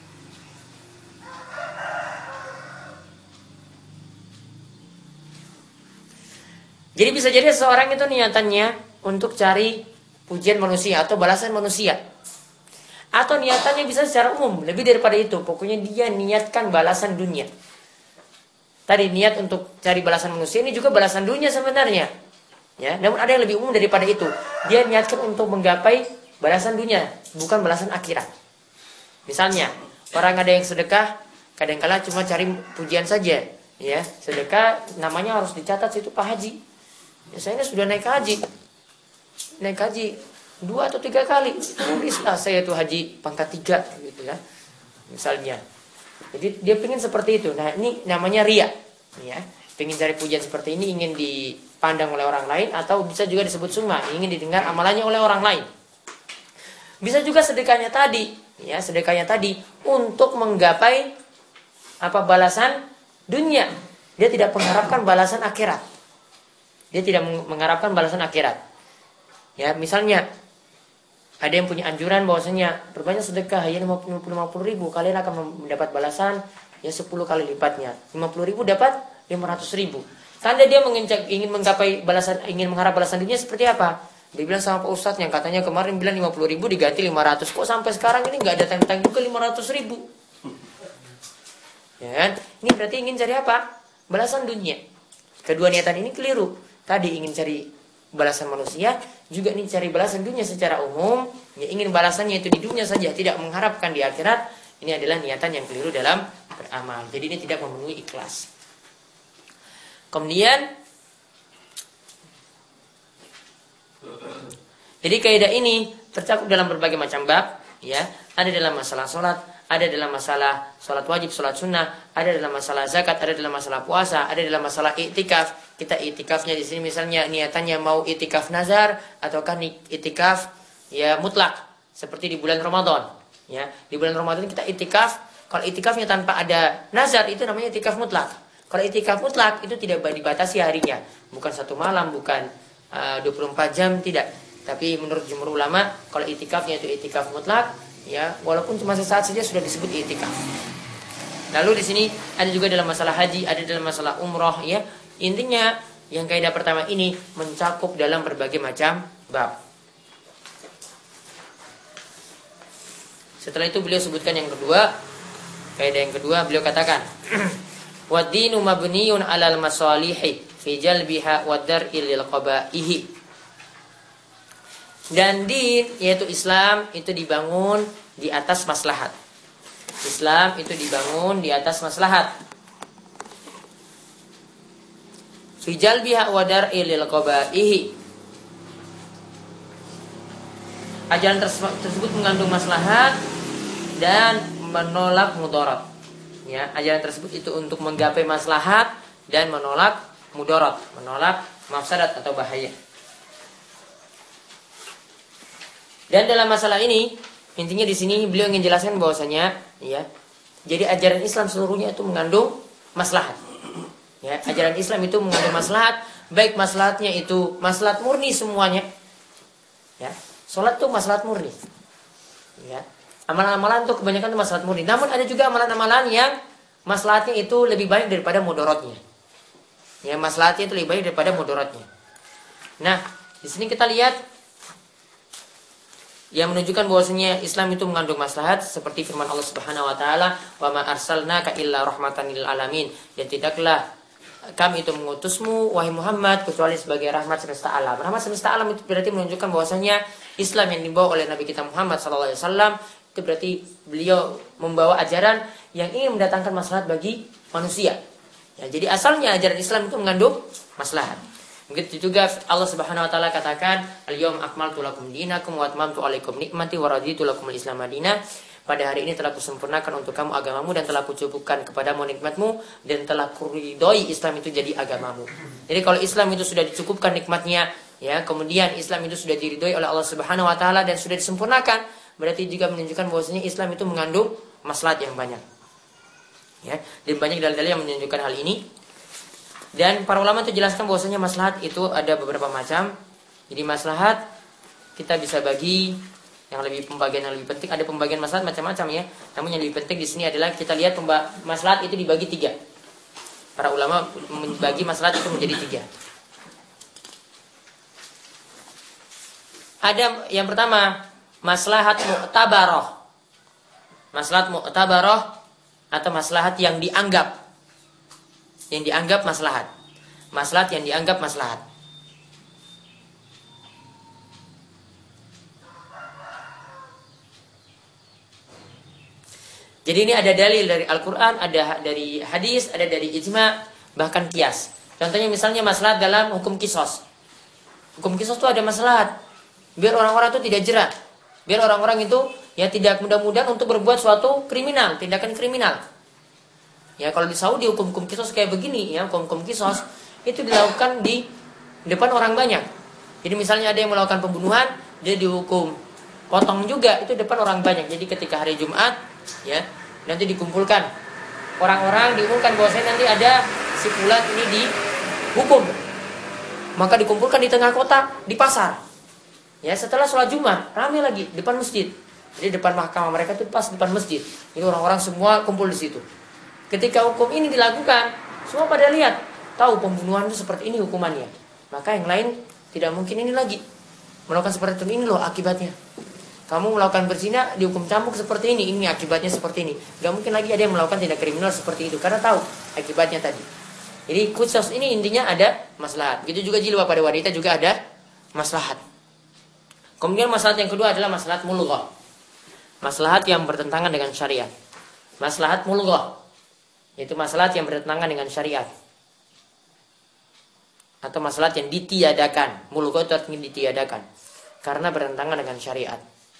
Jadi bisa jadi seseorang itu niatannya untuk cari pujian manusia atau balasan manusia. Atau niatannya bisa secara umum, lebih daripada itu. Pokoknya dia niatkan balasan dunia. Tadi niat untuk cari balasan manusia, ini juga balasan dunia sebenarnya. Ya, namun ada yang lebih umum daripada itu. Dia niatkan untuk menggapai balasan dunia, bukan balasan akhirat. Misalnya, orang ada yang sedekah, kadang-kala cuma cari pujian saja. Ya, sedekah namanya harus dicatat situ Pak Haji. Ya, saya ini sudah naik haji, naik haji dua atau tiga kali. Tulislah saya tuh haji pangkat tiga, gitu ya. Misalnya. Jadi dia pengen seperti itu. Nah, ini namanya riya, ya. Pengen cari pujian seperti ini, ingin dipandang oleh orang lain, atau bisa juga disebut sum'ah, ingin didengar amalannya oleh orang lain. Bisa juga sedekahnya tadi, ya, sedekahnya tadi untuk menggapai apa balasan dunia. Dia tidak mengharapkan balasan akhirat. Dia tidak mengharapkan balasan akhirat. Ya, misalnya ada yang punya anjuran bahwasanya berbanyak sedekah ya lima puluh ribu, kalian akan mendapat balasan ya sepuluh kali lipatnya. lima puluh ribu dapat lima ratus ribu. Tanda dia menginjak, ingin menggapai balasan, ingin mengharap balasan dunia seperti apa? Dia bilang sama Pak Ustadz yang katanya kemarin bilang lima puluh ribu diganti lima ratus. Kok sampai sekarang ini nggak datang-datang juga lima ratus ribu? Ya kan? Ini berarti ingin cari apa? Balasan dunia. Kedua niatan ini keliru. Tadi ingin cari balasan manusia, juga ini cari balasan dunia secara umum, ya ingin balasannya itu di dunia saja, tidak mengharapkan di akhirat. Ini adalah niatan yang keliru dalam beramal. Jadi ini tidak memenuhi ikhlas. Kemudian jadi kaidah ini tercakup dalam berbagai macam bab, ya. Ada dalam masalah sholat, ada dalam masalah sholat wajib, sholat sunnah, ada dalam masalah zakat, ada dalam masalah puasa, ada dalam masalah iktikaf. Kita itikafnya di sini misalnya niatannya mau itikaf nazar ataukah itikaf ya mutlak seperti di bulan Ramadan, ya. Di bulan Ramadan kita itikaf, kalau itikafnya tanpa ada nazar itu namanya itikaf mutlak. Kalau itikaf mutlak itu tidak dibatasi harinya, bukan satu malam, bukan uh, dua puluh empat jam, tidak. Tapi menurut jumhur ulama kalau itikafnya itu itikaf mutlak, ya, walaupun cuma sesaat saja sudah disebut itikaf. Lalu di sini ada juga dalam masalah haji, ada dalam masalah umroh, ya. Intinya yang kaidah pertama ini mencakup dalam berbagai macam bab. Setelah itu beliau sebutkan yang kedua, kaidah yang kedua beliau katakan Wa dinu mabniyun 'alal masalihi fi jalbiha wa dar'i lil qabaihi. Dan din yaitu Islam itu dibangun di atas maslahat. Islam itu dibangun di atas maslahat. Fi jalbiha wa dar'i lil qabaihi. Ajaran tersebut mengandung maslahat dan menolak mudarat. Ya, ajaran tersebut itu untuk menggapai maslahat dan menolak mudarat, menolak mafsadat atau bahaya. Dan dalam masalah ini, intinya di sini beliau ingin jelaskan bahwasanya, ya, jadi ajaran Islam seluruhnya itu mengandung maslahat. Ya, ajaran Islam itu mengandung maslahat, baik maslahatnya itu maslahat murni semuanya. Ya. Salat itu maslahat murni. Ya. Amalan-amalan itu kebanyakan itu maslahat murni. Namun ada juga amalan-amalan yang maslahatnya itu lebih baik daripada mudaratnya. Ya, maslahatnya itu lebih baik daripada mudaratnya. Nah, di sini kita lihat yang menunjukkan bahwasanya Islam itu mengandung maslahat seperti firman Allah Subhanahu wa taala, "Wa ma arsalnaka illa rahmatan lil alamin." Dan tidaklah kami itu mengutusmu wahai Muhammad kecuali sebagai rahmat semesta alam. Rahmat semesta alam itu berarti menunjukkan bahwasanya Islam yang dibawa oleh Nabi kita Muhammad sallallahu alaihi wasallam itu berarti beliau membawa ajaran yang ingin mendatangkan maslahat bagi manusia. Ya, jadi asalnya ajaran Islam itu mengandung maslahat. Begitu juga Allah Subhanahu wa taala katakan, "Al-yauma akmaltu lakum dinakum wa atmamtu 'alaikum nikmati wa raditu lakumul Islam madinah." Pada hari ini telah kusempurnakan untuk kamu agamamu dan telah kucukupkan kepadamu nikmatmu dan telah kuridhoi Islam itu jadi agamamu. Jadi kalau Islam itu sudah dicukupkan nikmatnya, ya, kemudian Islam itu sudah diridhoi oleh Allah Subhanahu wa taala dan sudah disempurnakan, berarti juga menunjukkan bahwasanya Islam itu mengandung maslahat yang banyak. Ya, dan banyak dalil-dalil yang menunjukkan hal ini. Dan para ulama itu jelaskan bahwasanya maslahat itu ada beberapa macam. Jadi maslahat kita bisa bagi yang lebih pembagian yang lebih penting, ada pembagian maslahat macam-macam ya. Namun yang lebih penting di sini adalah kita lihat pemba- maslahat itu dibagi tiga. Para ulama membagi maslahat itu menjadi tiga. Ada yang pertama maslahat mu'tabarah. Maslahat mu'tabarah atau maslahat yang dianggap. Yang dianggap maslahat. Maslahat yang dianggap maslahat. Jadi ini ada dalil dari Al-Quran, ada dari hadis, ada dari ijma, bahkan qiyas. Contohnya misalnya maslahat dalam hukum qisas. Hukum qisas itu ada maslahat. Biar orang-orang itu tidak jerat. Biar orang-orang itu ya tidak mudah-mudahan untuk berbuat suatu kriminal, tindakan kriminal. Ya kalau di Saudi hukum-hukum qisas kayak begini ya, hukum-hukum qisas itu dilakukan di depan orang banyak. Jadi misalnya ada yang melakukan pembunuhan, dia dihukum potong juga itu depan orang banyak. Jadi ketika hari Jumat ya nanti dikumpulkan orang-orang, diumumkan bahwasanya nanti ada si fulan ini dihukum, maka dikumpulkan di tengah kota di pasar ya setelah sholat Jumat ramai lagi depan masjid. Jadi depan mahkamah mereka itu pas depan masjid, jadi orang-orang semua kumpul di situ. Ketika hukum ini dilakukan semua pada lihat, tahu pembunuhan itu seperti ini hukumannya, maka yang lain tidak mungkin ini lagi melakukan seperti itu. Ini loh akibatnya. Kamu melakukan berzina dihukum cambuk seperti ini, ini akibatnya seperti ini. Gak mungkin lagi ada yang melakukan tindak kriminal seperti itu karena tahu akibatnya tadi. Jadi khusus ini intinya ada maslahat. Begitu juga jilbab pada wanita juga ada maslahat. Kemudian maslahat yang kedua adalah maslahat mulghah. Maslahat yang bertentangan dengan syariat. Maslahat mulghah yaitu maslahat yang bertentangan dengan syariat. Atau maslahat yang ditiadakan. Mulghah itu artinya ditiadakan karena bertentangan dengan syariat.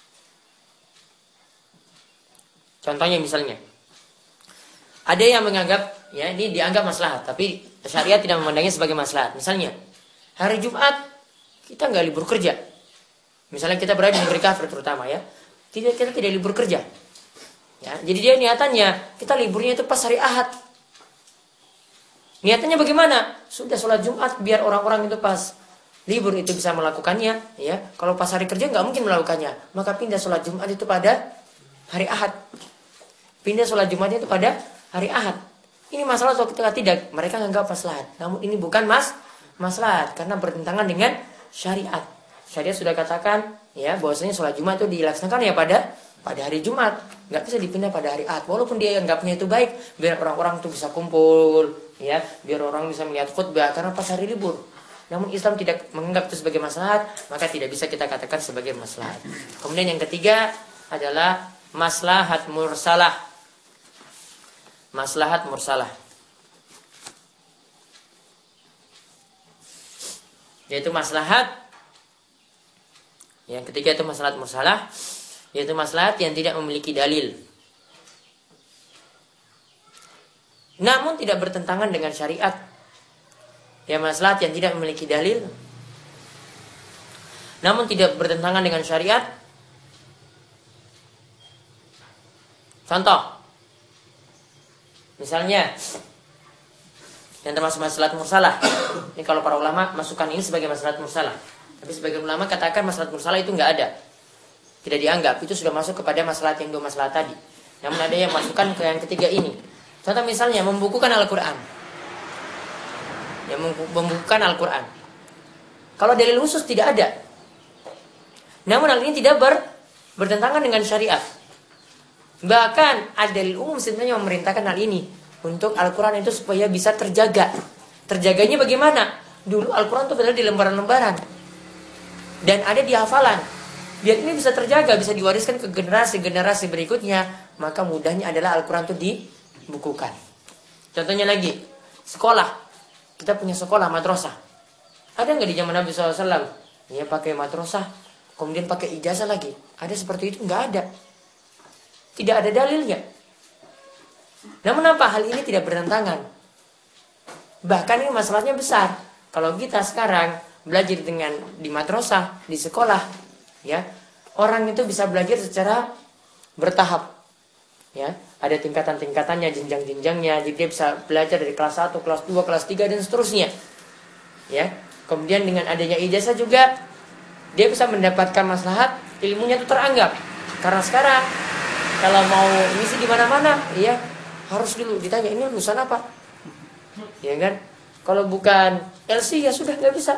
Contohnya misalnya, ada yang menganggap ya ini dianggap maslahat, tapi syariat tidak memandangnya sebagai maslahat. Misalnya, hari Jumat kita nggak libur kerja. Misalnya kita berada di negeri kafir terutama ya, tidak kita tidak libur kerja. Ya, jadi dia niatannya kita liburnya itu pas hari Ahad. Niatannya bagaimana? Sudah sholat Jumat biar orang-orang itu pas libur itu bisa melakukannya. Ya, kalau pas hari kerja nggak mungkin melakukannya, maka pindah sholat Jumat itu pada hari Ahad. Pindah sholat Jumatnya itu pada hari Ahad. Ini masalah atau ketika tidak, mereka menganggap maslahat. Namun ini bukan mas maslahat karena bertentangan dengan syariat. Syariat sudah katakan ya bahwasanya sholat Jumat itu dilaksanakan ya pada pada hari Jumat. nggak bisa dipindah pada hari Ahad. Walaupun dia anggapnya itu baik, biar orang-orang tuh bisa kumpul, ya, biar orang bisa melihat khutbah karena pas hari libur. Namun Islam tidak menganggap itu sebagai maslahat, maka tidak bisa kita katakan sebagai maslahat. Kemudian yang ketiga adalah maslahat mursalah. Maslahat mursalah. Yaitu maslahat. Yang ketiga itu maslahat mursalah, yaitu maslahat yang tidak memiliki dalil, namun tidak bertentangan dengan syariat. Ya, maslahat yang tidak memiliki dalil, namun tidak bertentangan dengan syariat. Contoh, misalnya yang termasuk maslahat mursalah. Ini kalau para ulama masukkan ini sebagai maslahat mursalah. Tapi sebagian ulama katakan maslahat mursalah itu nggak ada, tidak dianggap, itu sudah masuk kepada maslahat yang dua maslahat tadi. Namun ada yang masukkan ke yang ketiga ini. Contoh misalnya membukukan Al-Quran, yang membukukan Al-Quran. Kalau dalil khusus tidak ada, namun hal ini tidak ber, bertentangan dengan syariat. Bahkan ada dalil umum sebenarnya memerintahkan hal ini untuk Al-Quran itu supaya bisa terjaga. Terjaganya bagaimana? Dulu Al-Quran itu berada di lembaran-lembaran dan ada di hafalan. Biar ini bisa terjaga, bisa diwariskan ke generasi-generasi berikutnya, maka mudahnya adalah Al-Quran itu dibukukan. Contohnya lagi, sekolah. Kita punya sekolah madrasah. Ada nggak di zaman Nabi shallallahu alaihi wasallam? Ya, pakai madrasah, kemudian pakai ijazah lagi. Ada seperti itu? Nggak ada. Tidak ada dalilnya. Namun apa? Hal ini tidak bertentangan. Bahkan ini masalahnya besar. Kalau kita sekarang belajar dengan di madrasah, di sekolah, ya, orang itu bisa belajar secara bertahap, ya, ada tingkatan-tingkatannya, jenjang-jenjangnya. Jadi dia bisa belajar dari kelas satu, kelas dua, kelas tiga dan seterusnya, ya. Kemudian dengan adanya ijazah juga dia bisa mendapatkan maslahat, ilmunya itu teranggap. Karena sekarang kalau mau ngisi di mana-mana, ya, harus dulu ditanya ini lulusan apa, ya kan? Kalau bukan L C ya sudah nggak bisa,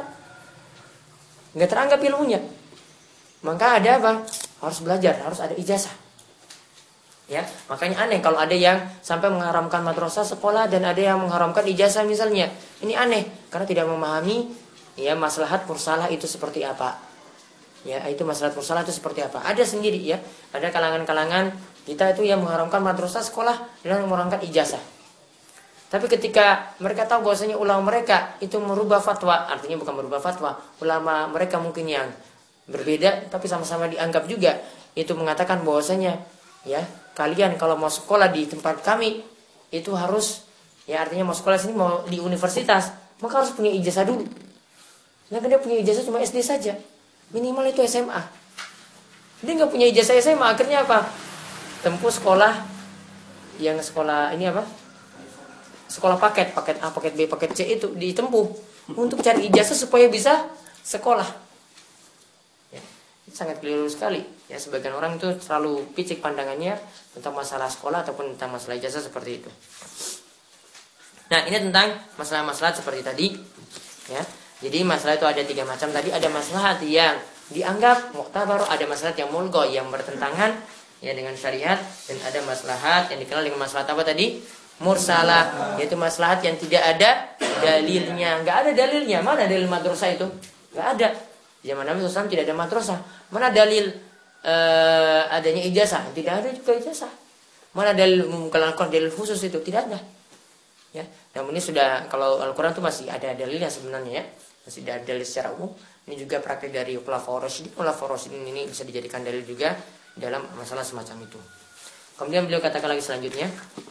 nggak teranggap ilmunya. Maka ada apa? Harus belajar, harus ada ijazah. Ya, makanya aneh kalau ada yang sampai mengharamkan madrasah sekolah dan ada yang mengharamkan ijazah misalnya. Ini aneh karena tidak memahami ya maslahat mursalah itu seperti apa. Ya, itu maslahat mursalah itu seperti apa. Ada sendiri ya, ada kalangan-kalangan kita itu yang mengharamkan madrasah sekolah dan mengharamkan ijazah. Tapi ketika mereka tahu bahwasanya ulama mereka itu merubah fatwa, artinya bukan merubah fatwa, ulama mereka mungkin yang berbeda tapi sama-sama dianggap juga, itu mengatakan bahwasanya ya, kalian kalau mau sekolah di tempat kami itu harus, ya artinya mau sekolah sini mau di universitas, maka harus punya ijazah dulu. Sedangkan dia punya ijazah cuma S D saja, minimal itu S M A. Dia nggak punya ijazah S M A, akhirnya apa? Tempuh sekolah yang sekolah ini apa? Sekolah paket, paket A, paket B, paket C itu ditempuh untuk cari ijazah supaya bisa sekolah. Ya, sangat keliru sekali. Ya, sebagian orang itu terlalu picik pandangannya tentang masalah sekolah ataupun tentang masalah ijazah seperti itu. Nah, ini tentang masalah-masalah seperti tadi. Ya, jadi masalah itu ada tiga macam tadi. Ada masalah yang dianggap muktabar, ada masalah yang mulgho yang bertentangan ya dengan syariat, dan ada maslahat yang dikenal dengan maslahat apa tadi? Mursalah, yaitu maslahat yang tidak ada dalilnya. Enggak ada dalilnya. Mana dalil madrasah itu? Enggak ada. Zaman Nabi shallallahu alaihi wasallam tidak ada madrasah. Mana dalil uh, adanya ijazah? Tidak ada juga ijazah. Mana dalil mengumumkan dalil khusus itu? Tidak ada. Ya, namun ini sudah, kalau Al-Quran itu masih ada dalilnya sebenarnya ya. Masih ada dalil secara umum. Ini juga praktik dari Khulafaur Rasyidin. Khulafaur Rasyidin ini bisa dijadikan dalil juga dalam masalah semacam itu. Kemudian beliau katakan lagi selanjutnya,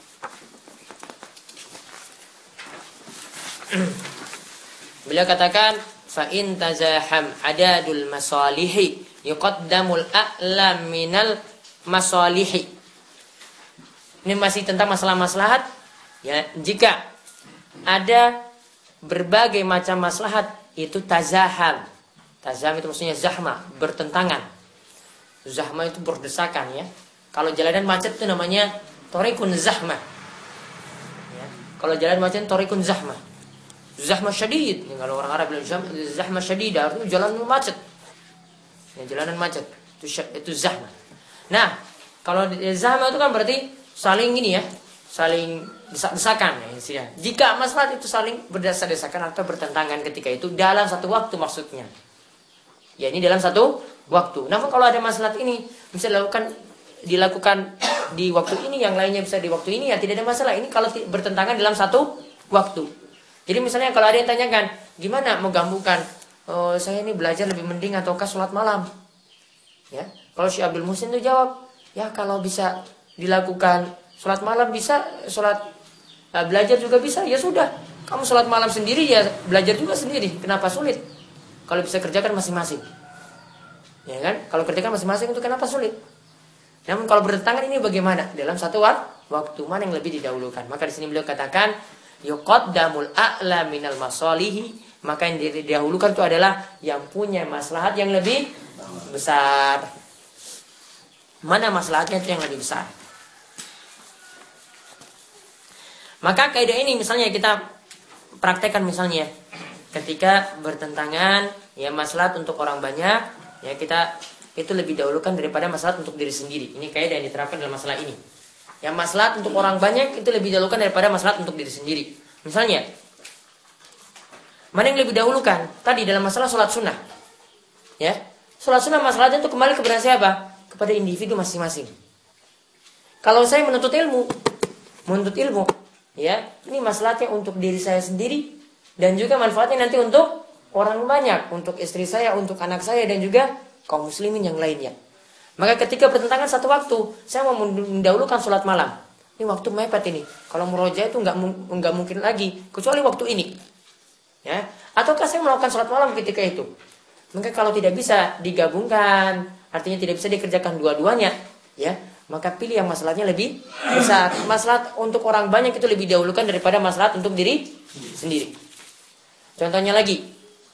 beliau katakan fa in tazaham adadul masalihi yuqaddamul a'la minal masalihi. Ini masih tentang masalah maslahat ya. Jika ada berbagai macam maslahat itu tazaham. Tazaham itu maksudnya zahma, bertentangan. Zahma itu berdesakan ya. Kalau jalanan macet itu namanya thariqun zahma. Ya. Kalau jalan macet thariqun zahma. Zahma syadid. Ya, kalau orang Arab bilang zahma syadid, artinya jalan macet. Ya, jalanan macet. Itu itu zahma. Nah, Kalau zahama itu kan berarti saling ini ya, saling desak-desakan ya, ya. Jika maslahat itu saling berdesak-desakan atau bertentangan ketika itu dalam satu waktu maksudnya. Ya ini dalam satu waktu. Namun kalau ada maslahat ini bisa dilakukan dilakukan di waktu ini, yang lainnya bisa di waktu ini, ya tidak ada masalah. Ini kalau bertentangan dalam satu waktu. Jadi misalnya kalau ada yang tanyakan, gimana menggabungkan oh, saya ini belajar lebih mending ataukah sholat malam? Ya, kalau Syekh Abdul Muhsin itu jawab, ya kalau bisa dilakukan sholat malam bisa, sholat nah, belajar juga bisa, ya sudah. Kamu sholat malam sendiri ya belajar juga sendiri. Kenapa sulit? Kalau bisa kerjakan masing-masing. Ya kan? Kalau kerjakan masing-masing itu kenapa sulit? Namun kalau bertentangan ini bagaimana? Dalam satu waktu mana yang lebih didahulukan? Maka di sini beliau katakan yuqaddamul a'la minal masalihi, maka yang didahulukan itu adalah yang punya maslahat yang lebih besar. Mana maslahatnya itu yang lebih besar? Maka kaidah ini misalnya kita praktekkan misalnya ketika bertentangan ya maslahat untuk orang banyak, ya kita itu lebih dahulukan daripada maslahat untuk diri sendiri. Ini kaidah yang diterapkan dalam masalah ini. Yang maslahat untuk orang banyak itu lebih dahulukan daripada maslahat untuk diri sendiri. Misalnya, mana yang lebih dahulukan? Tadi dalam masalah sholat sunnah. Ya, sholat sunnah masalahnya itu kembali kepada siapa? Kepada individu masing-masing. Kalau saya menuntut ilmu, menuntut ilmu, ya, ini masalahnya untuk diri saya sendiri dan juga manfaatnya nanti untuk orang banyak, untuk istri saya, untuk anak saya dan juga kaum muslimin yang lainnya. Maka ketika bertentangan satu waktu, saya mau mendahulukan sholat malam. Ini waktu mepet ini. Kalau murojaah itu nggak nggak mungkin lagi, kecuali waktu ini. Ya, ataukah saya melakukan sholat malam ketika itu? Maka kalau tidak bisa digabungkan, artinya tidak bisa dikerjakan dua-duanya, ya, maka pilih yang masalahnya lebih besar. Masalah untuk orang banyak itu lebih dahulukan daripada masalah untuk diri sendiri. Contohnya lagi.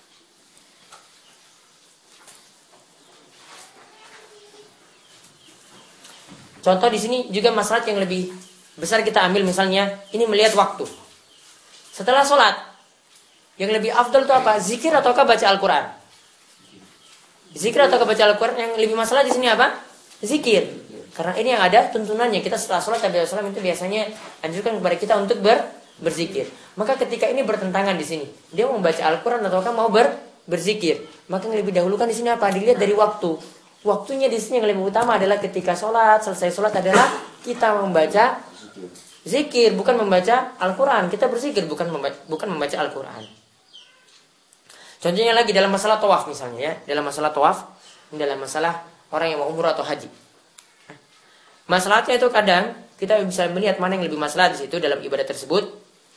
Contoh di sini juga masalah yang lebih besar kita ambil misalnya ini melihat waktu. Setelah sholat yang lebih afdal itu apa? Zikir ataukah baca Al-Quran? Zikir ataukah baca Al-Quran? Yang lebih masalah di sini apa? Zikir. Karena ini yang ada tuntunannya. Kita setelah sholat Nabi sallallahu alaihi wasallam itu biasanya anjurkan kepada kita untuk ber, berzikir. Maka ketika ini bertentangan di sini, dia mau membaca Al-Quran ataukah mau ber, berzikir? Maka yang lebih dahulukan di sini apa? Dilihat dari waktu. Waktunya di sini yang lebih utama adalah ketika sholat. Selesai sholat adalah kita membaca zikir, bukan membaca Al-Quran. Kita berzikir, bukan membaca, bukan membaca Al-Quran. Contohnya lagi dalam masalah tawaf misalnya ya. Dalam masalah tawaf, dalam masalah orang yang mau umrah atau haji. Masalahnya itu kadang kita bisa melihat mana yang lebih masalah di situ dalam ibadah tersebut.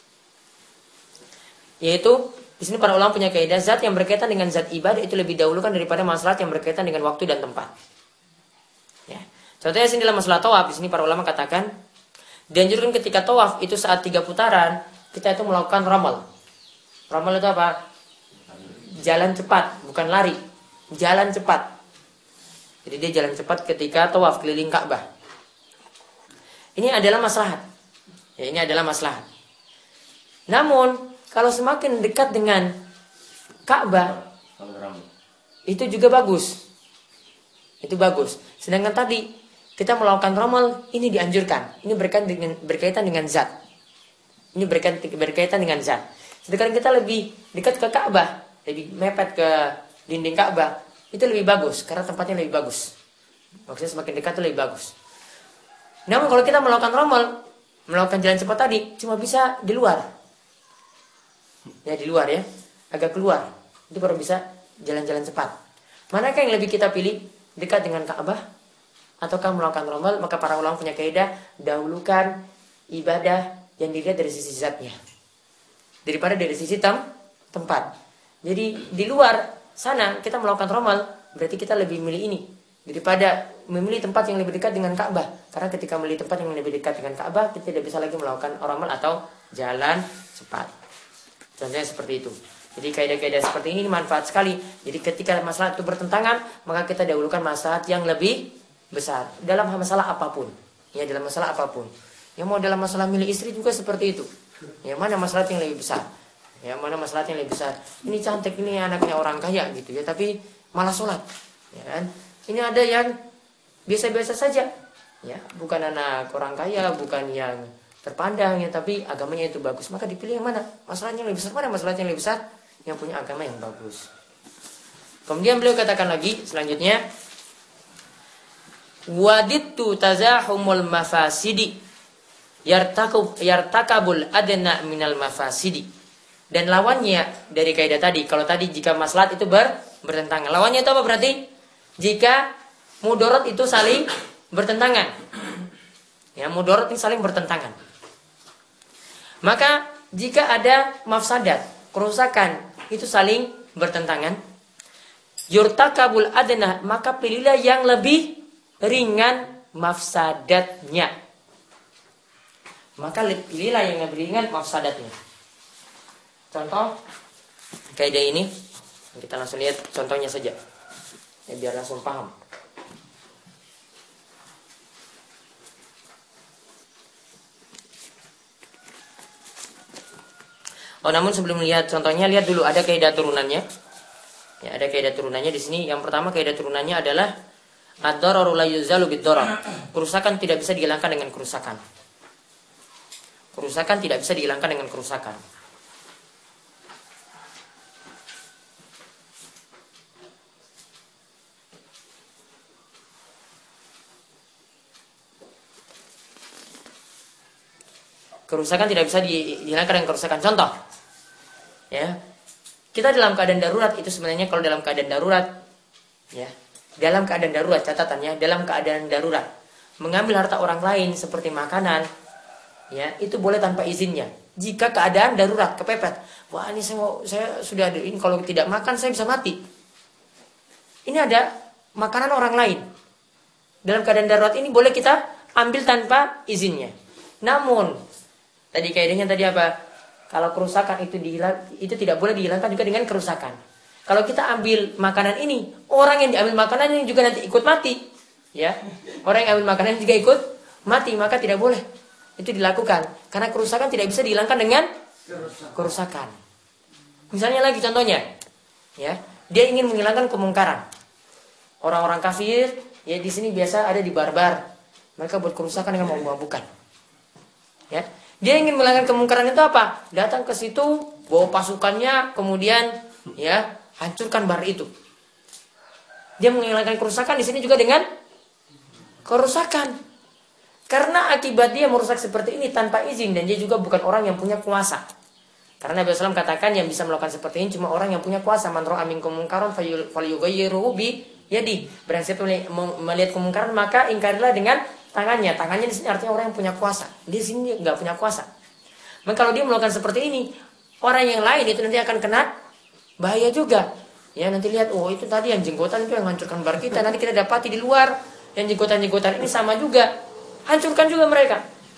Yaitu di sini para ulama punya kaidah zat yang berkaitan dengan zat ibadah itu lebih dahulukan daripada masalah yang berkaitan dengan waktu dan tempat. Ya. Contohnya sini dalam masalah tawaf, di sini para ulama katakan dianjurkan ketika tawaf itu saat tiga putaran kita itu melakukan ramal. Ramal itu apa? Jalan cepat, bukan lari. Jalan cepat. Jadi dia jalan cepat ketika tawaf keliling Ka'bah. Ini adalah maslahat. Ya, ini adalah maslahat. Namun kalau semakin dekat dengan Ka'bah, itu juga bagus. Itu bagus. Sedangkan tadi kita melakukan ramal, ini dianjurkan. Ini berkaitan dengan berkaitan dengan zat. Ini berkaitan berkaitan dengan zat. Sedangkan kita lebih dekat ke Ka'bah, lebih mepet ke dinding Ka'bah, itu lebih bagus karena tempatnya lebih bagus. Maksudnya semakin dekat itu lebih bagus. Namun kalau kita melakukan ramal, melakukan jalan cepat tadi, cuma bisa di luar. Ya di luar ya, agak keluar. Itu baru bisa jalan-jalan cepat. Manakah yang lebih kita pilih? Dekat dengan Ka'bah ataukah melakukan ramal? Maka para ulama punya kaidah dahulukan ibadah yang dilihat dari sisi zatnya daripada dari sisi tem tempat. Jadi di luar sana kita melakukan ramal, berarti kita lebih milih ini daripada memilih tempat yang lebih dekat dengan Ka'bah. Karena ketika memilih tempat yang lebih dekat dengan Ka'bah, kita tidak bisa lagi melakukan ramal atau jalan cepat. Contohnya seperti itu. Jadi kaidah-kaidah seperti ini manfaat sekali. Jadi ketika masalah itu bertentangan, maka kita dahulukan masalah yang lebih besar dalam masalah apapun. Ya dalam masalah apapun. Yang mau dalam masalah milih istri juga seperti itu. Yang mana masalah yang lebih besar? Yang mana masalah yang lebih besar? Ini cantik, ini anaknya orang kaya gitu ya, tapi malah sholat. Ya kan? Ini ada yang biasa-biasa saja. Ya, bukan anak orang kaya, bukan yang terpandang ya, tapi agamanya itu bagus, maka dipilih yang mana? Masalahnya lebih besar, mana masalahnya lebih besar? Yang punya agama yang bagus. Kemudian beliau katakan lagi selanjutnya, wadittu tazahumul mafasidi yartakub yartakabul adna minal mafasidi. Dan lawannya dari kaidah tadi, kalau tadi jika maslahat itu ber, bertentangan, lawannya itu apa berarti? Jika mudarat itu saling bertentangan. Ya, mudarat ini saling bertentangan. Maka jika ada mafsadat, kerusakan itu saling bertentangan, yurtakabul adna, maka pilihlah yang lebih ringan mafsadatnya. Maka pilihlah yang lebih ringan mafsadatnya. Contoh kaidah ini kita langsung lihat contohnya saja. Ya, biar langsung paham. Oh, namun sebelum lihat contohnya, lihat dulu ada kaidah turunannya. Ya, ada kaidah turunannya di sini. Yang pertama kaidah turunannya adalah ad-dararu la yuzalu bid-darar. Kerusakan tidak bisa dihilangkan dengan kerusakan. Kerusakan tidak bisa dihilangkan dengan kerusakan. Kerusakan tidak bisa dihilangkan dengan kerusakan. Contoh, ya, kita dalam keadaan darurat itu sebenarnya kalau dalam keadaan darurat, ya, dalam keadaan darurat catatannya, dalam keadaan darurat mengambil harta orang lain seperti makanan, ya, itu boleh tanpa izinnya. Jika keadaan darurat kepepet, wah ini saya, mau, saya sudah ada ini, kalau tidak makan saya bisa mati. Ini ada makanan orang lain. Dalam keadaan darurat ini boleh kita ambil tanpa izinnya. Namun tadi kaidahnya tadi apa? Kalau kerusakan itu dihilang, itu tidak boleh dihilangkan juga dengan kerusakan. Kalau kita ambil makanan ini, orang yang diambil makanan ini juga nanti ikut mati, ya. Orang yang ambil makanan juga ikut mati, maka tidak boleh itu dilakukan. Karena kerusakan tidak bisa dihilangkan dengan kerusakan. Misalnya lagi contohnya, ya, dia ingin menghilangkan kemungkaran. Orang-orang kafir, ya di sini biasa ada di barbar, mereka buat kerusakan dengan mabuk-mabukan, ya. Dia ingin menghilangkan kemungkaran itu apa? Datang ke situ, bawa pasukannya, kemudian ya hancurkan bar itu. Dia menghilangkan kerusakan di sini juga dengan kerusakan. Karena akibat dia merusak seperti ini tanpa izin, dan dia juga bukan orang yang punya kuasa. Karena Nabi shallallahu alaihi wasallam katakan yang bisa melakukan seperti ini cuma orang yang punya kuasa. Man ra'a minkum munkaran falyughayyirhu bi yadi. Barang siapa melihat kemungkaran maka ingkarilah dengan tangannya. Tangannya di sini artinya orang yang punya kuasa. Di sini nggak punya kuasa. Maka kalau dia melakukan seperti ini, orang yang lain itu nanti akan kena bahaya juga. Ya, nanti lihat, oh itu tadi yang jenggotan itu yang hancurkan bar kita. Nanti kita dapati di luar yang jenggotan-jenggotan ini sama juga, hancurkan juga mereka.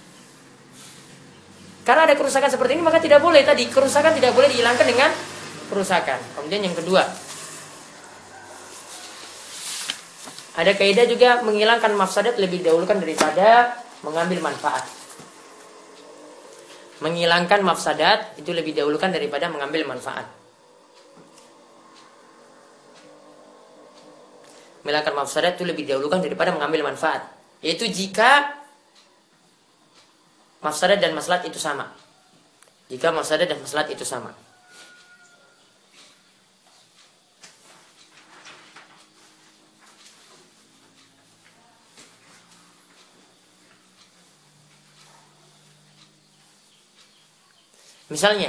Karena ada kerusakan seperti ini, maka tidak boleh tadi kerusakan tidak boleh dihilangkan dengan kerusakan. Kemudian yang kedua, ada kaidah juga menghilangkan mafsadat lebih dahulukan daripada mengambil manfaat. Menghilangkan mafsadat itu lebih dahulukan daripada mengambil manfaat. Menghilangkan mafsadat itu lebih dahulukan daripada mengambil manfaat. Yaitu jika mafsadat dan maslahat itu sama. Jika mafsadat dan maslahat itu sama. Misalnya,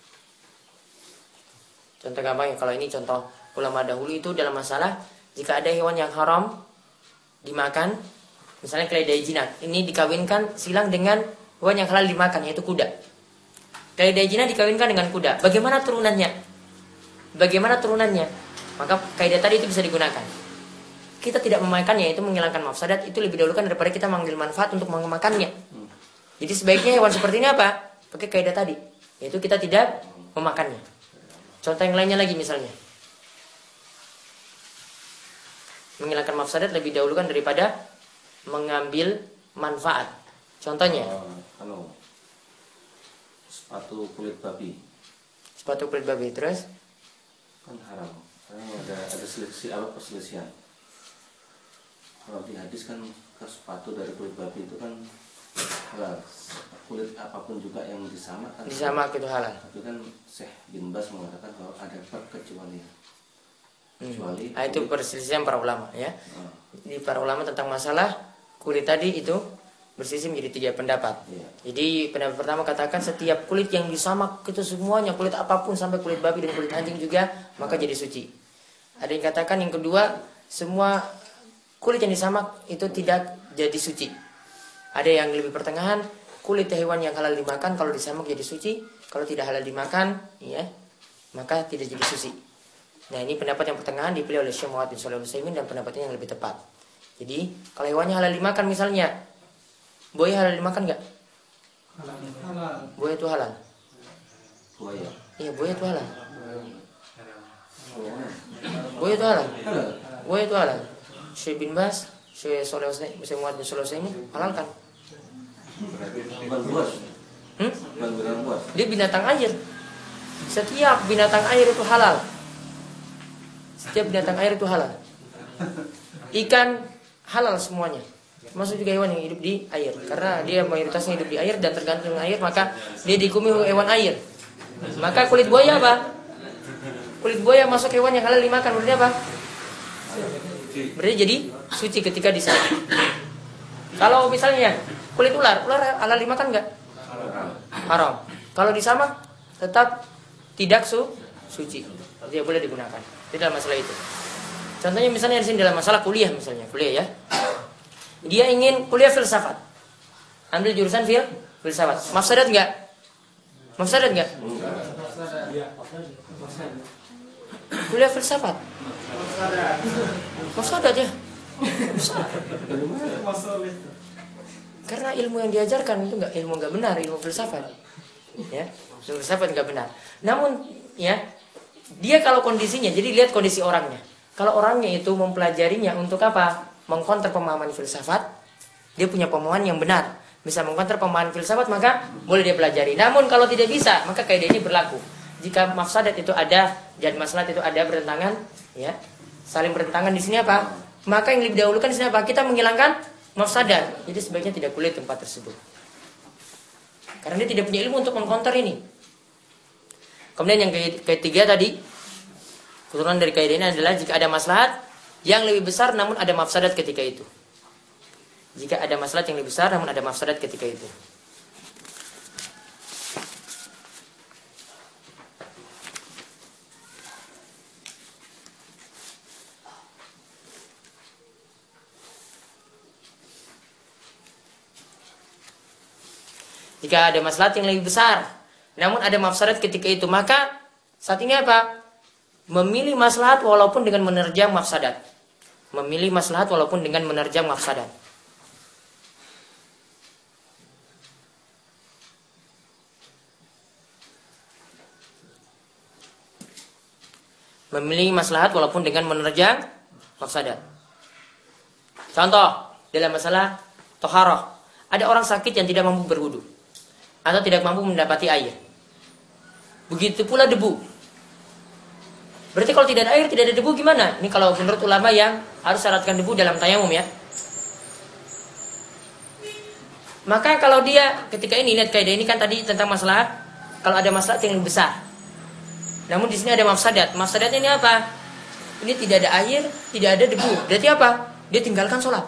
contoh gampang, kalau ini contoh ulama dahulu itu dalam masalah jika ada hewan yang haram dimakan, misalnya keledai jinak, ini dikawinkan silang dengan hewan yang halal dimakan, yaitu kuda. Keledai jinak dikawinkan dengan kuda. Bagaimana turunannya? Bagaimana turunannya? Maka kaidah tadi itu bisa digunakan. Kita tidak memakannya, itu menghilangkan mafsadat, itu lebih dahulukan daripada kita mengambil manfaat untuk memakannya. Jadi sebaiknya hewan seperti ini apa? Pakai kaidah tadi, yaitu kita tidak memakannya. Contoh yang lainnya lagi misalnya, menghilangkan mafsadat lebih dahulukan daripada mengambil manfaat. Contohnya, uh, anu, sepatu kulit babi. Sepatu kulit babi terus Kan haram. Karena ada ada selisih apa perselisihan. Kalau di hadis kan sepatu dari kulit babi itu kan halal. Kulit apapun juga yang disamak kan Disamak itu halal. Tapi kan Syekh bin Bas mengatakan bahwa ada perkecualian. Kecuali Hmm. Ah, itu perselisihan para ulama ya. Hmm. Jadi para ulama tentang masalah kulit tadi itu berselisih menjadi tiga pendapat. Iya. Jadi pendapat pertama katakan setiap kulit yang disamak itu semuanya, kulit apapun sampai kulit babi dan kulit anjing juga maka jadi suci. Ada yang katakan yang kedua, semua kulit yang disamak itu tidak jadi suci. Ada yang lebih pertengahan, kulit hewan yang halal dimakan kalau disamak jadi suci, kalau tidak halal dimakan, ya, maka tidak jadi suci. Nah, ini pendapat yang pertengahan dipilih oleh Syekh Muhammad bin Shalih Al-Utsaimin dan pendapatnya yang lebih tepat. Jadi, kalau hewannya halal dimakan misalnya, buaya halal dimakan nggak? Halal. Buaya itu halal. buaya. Iya, buaya itu halal. Buaya itu halal. Buaya itu halal. Syekh bin Bas, Syekh Shalih Al-Utsaimin, Syekh Muhammad bin Shalih Al-Utsaimin halalkan. Bukan buas. Hmm? Bukan binatang buas. Dia binatang air. Setiap binatang air itu halal. Setiap binatang air itu halal. Ikan halal semuanya. Masuk juga hewan yang hidup di air. Karena dia mayoritasnya hidup di air dan tergantung air, maka dia dihukumi hewan air. Maka kulit buaya apa? Kulit buaya masuk hewan yang halal dimakan. Berarti apa? Berarti jadi suci ketika disabit. Kalau misalnya kulit ular, ular halal dimakan enggak? Haram. Kalau disamak tetap tidak su suci. Tidak boleh digunakan. Tidak masalah itu. Contohnya misalnya di sini dalam masalah kuliah misalnya, kuliah ya. Dia ingin kuliah filsafat. Ambil jurusan fil filsafat. Mafsadat enggak? Mafsadat enggak? Kuliah filsafat. Mafsadat ya. Karena ilmu yang diajarkan itu enggak ilmu enggak benar, ilmu filsafat. Ya, ilmu filsafat enggak benar. Namun ya, dia kalau kondisinya, jadi lihat kondisi orangnya. Kalau orangnya itu mempelajarinya untuk apa? Mengkonter pemahaman filsafat, dia punya pemahaman yang benar, bisa mengkonter pemahaman filsafat, maka boleh dia pelajari. Namun kalau tidak bisa, maka kaidah ini berlaku. Jika mafsadat itu ada dan maslahat itu ada bertentangan, ya, saling bertentangan di sini apa? Maka yang lebih dahulukan di sini apa? Kita menghilangkan mafsadat. Jadi sebaiknya tidak kuliah tempat tersebut. Karena dia tidak punya ilmu untuk mengkonter ini. Kemudian yang ketiga tadi, keturunan dari kaidah ini adalah jika ada maslahat yang lebih besar namun ada mafsadat ketika itu. Jika ada maslahat yang lebih besar namun ada mafsadat ketika itu. Jika ada maslahat yang lebih besar namun ada mafsadat ketika itu, maka saat ini apa? Memilih maslahat walaupun dengan menerjang mafsadat. Memilih maslahat walaupun dengan menerjang mafsadat. Memilih maslahat walaupun dengan menerjang mafsadat. Contoh dalam masalah toharoh, ada orang sakit yang tidak mampu berwudu atau tidak mampu mendapati air. Begitu pula debu. Berarti kalau tidak ada air, tidak ada debu gimana? Ini kalau menurut ulama yang harus syaratkan debu dalam tayamum ya. Maka kalau dia ketika ini lihat kaidah ini kan tadi tentang masalah kalau ada masalah yang lebih besar. Namun di sini ada mafsadat. Mafsadatnya ini apa? Ini tidak ada air, tidak ada debu. Berarti apa? Dia tinggalkan sholat.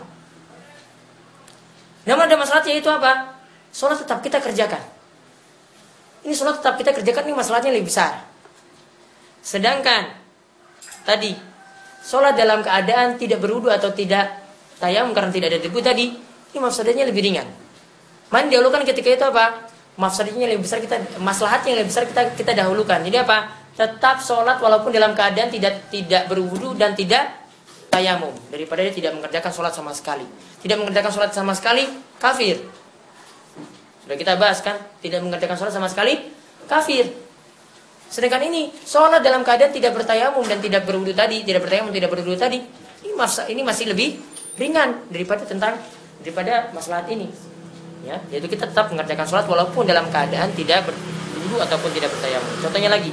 Namun ada masalahnya itu apa? Sholat tetap kita kerjakan. Ini sholat tetap kita kerjakan, ini masalahnya lebih besar. Sedangkan tadi sholat dalam keadaan tidak berwudu atau tidak tayamum karena tidak ada debu tadi, ini mafsadatnya lebih ringan. Man dahulukan ketika itu apa? Mafsadatnya lebih besar, kita maslahatnya lebih besar kita kita dahulukan. Jadi apa? Tetap sholat walaupun dalam keadaan tidak tidak berwudu dan tidak tayamum, daripada dia tidak mengerjakan sholat sama sekali. Tidak mengerjakan sholat sama sekali kafir. Sudah kita bahas kan? Tidak mengerjakan sholat sama sekali kafir. Sedangkan ini sholat dalam keadaan tidak bertayamum dan tidak berwudu tadi, tidak bertayamum tidak berwudu tadi, ini masa ini masih lebih ringan daripada tentang daripada maslahat ini. Ya, yaitu kita tetap mengerjakan sholat walaupun dalam keadaan tidak berwudu ataupun tidak bertayamum. Contohnya lagi,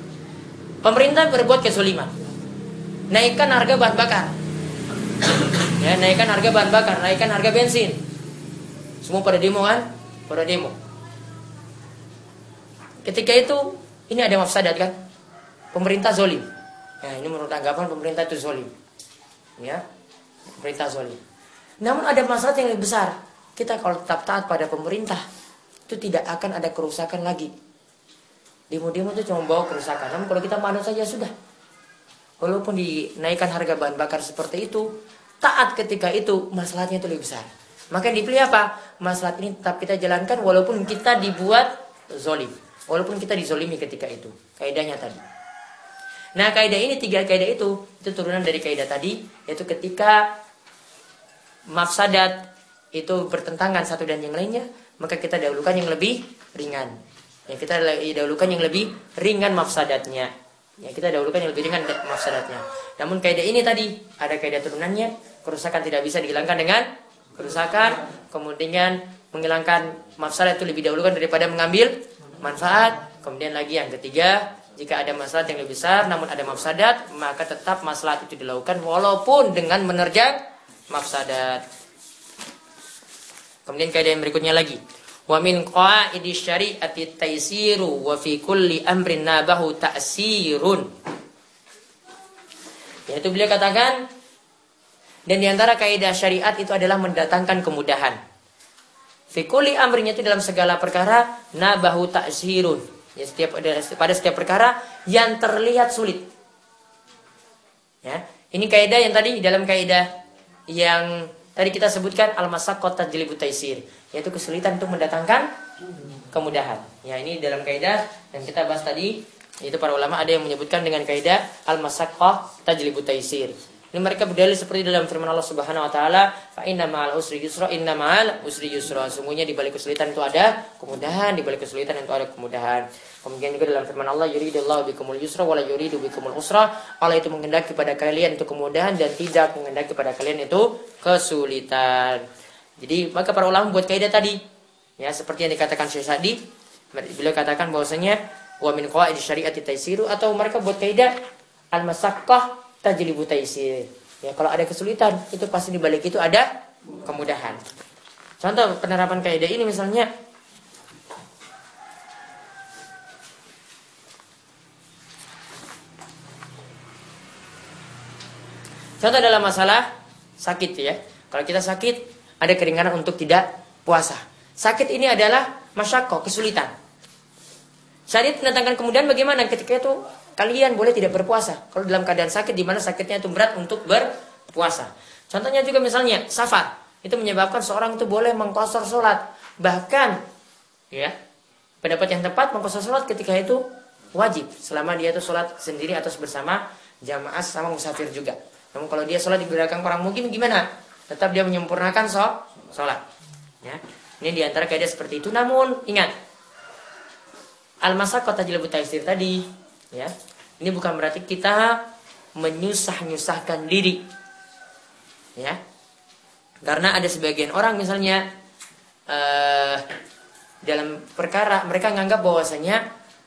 pemerintah berbuat kezaliman, naikkan harga bahan bakar. Ya, naikkan harga bahan bakar, naikkan harga bensin. Semua pada demo kan? Pada demo. Ketika itu ini ada mafsadat kan? Pemerintah zolim. Ya, ini menurut anggapan pemerintah itu zolim. Ya, pemerintah zolim. Namun ada masalah yang lebih besar. Kita kalau tetap taat pada pemerintah, itu tidak akan ada kerusakan lagi. Demo-demo itu cuma bawa kerusakan. Namun kalau kita manut saja sudah. Walaupun dinaikkan harga bahan bakar seperti itu, taat ketika itu masalahnya itu lebih besar. Maka dipilih apa? Masalah ini tetap kita jalankan walaupun kita dibuat zolim, walaupun kita dizolimi ketika itu. Kaidahnya tadi. Nah, kaidah ini, tiga kaidah itu itu turunan dari kaidah tadi, yaitu ketika mafsadat itu bertentangan satu dan yang lainnya, maka kita dahulukan yang lebih ringan. Ya, kita dahulukan yang lebih ringan mafsadatnya. Ya, kita dahulukan yang lebih ringan mafsadatnya. Namun kaidah ini tadi ada kaidah turunannya, kerusakan tidak bisa dihilangkan dengan kerusakan, kemudian menghilangkan mafsadat itu lebih dahulukan daripada mengambil manfaat. Kemudian lagi yang ketiga, jika ada maslahat yang lebih besar namun ada mafsadat, maka tetap maslahat itu dilakukan walaupun dengan menerjang mafsadat. Kemudian kaidah yang berikutnya lagi, wa min qaidi syari'ati taisiru wa fi kulli amrin nabahu ta'sirun. Yaitu beliau katakan, dan diantara kaidah syariat itu adalah mendatangkan kemudahan. Fi kulli amrin, itu dalam segala perkara, nabahu ta'sirun. Ya, setiap pada setiap perkara yang terlihat sulit. Ya, ini kaidah yang tadi dalam kaidah yang tadi kita sebutkan al-masyaqqah tajlibu taisir, yaitu kesulitan untuk mendatangkan kemudahan. Ya, ini dalam kaidah yang kita bahas tadi, itu para ulama ada yang menyebutkan dengan kaidah al-masyaqqah tajlibu taisir. Ini mereka berdalil seperti dalam firman Allah Subhanahu wa taala, fa inna ma'al usri yusra, inna ma'al usri yusra. Sungguhnya di balik kesulitan itu ada kemudahan, di balik kesulitan itu ada kemudahan. Kemudian juga dalam firman Allah, yuridullahu bikumul yusra wa la yuridu bikumul usra. Allah itu menghendaki pada kalian itu kemudahan dan tidak menghendaki pada kalian itu kesulitan. Jadi maka para ulama buat kaidah tadi, ya seperti yang dikatakan Syekh Sa'di, beliau katakan bahwasanya wa min qawaid syari'ati taisiru, atau mereka buat kaidah al-masyaqqah tajlibu taisir. Ya, kalau ada kesulitan, itu pasti di balik itu ada kemudahan. Contoh penerapan kaidah ini misalnya, contoh dalam masalah sakit ya. Kalau kita sakit, ada keringanan untuk tidak puasa. Sakit ini adalah masyaqqah, kesulitan. Syariat mendatangkan kemudahan bagaimana ketika itu kalian boleh tidak berpuasa kalau dalam keadaan sakit, di mana sakitnya itu berat untuk berpuasa. Contohnya juga misalnya safar, itu menyebabkan seorang itu boleh mengqashar sholat. Bahkan ya, pendapat yang tepat mengqashar sholat ketika itu wajib, selama dia itu sholat sendiri atau bersama jamaah sama musafir juga. Namun kalau dia sholat di belakang orang mungkin gimana? Tetap dia menyempurnakan sholat. Ya. Ini diantara kaidah seperti itu. Namun ingat, al-masyaqqah tajlibu taisir tadi, ya, ini bukan berarti kita menyusah-nyusahkan diri, ya. Karena ada sebagian orang misalnya uh, dalam perkara mereka menganggap bahwasanya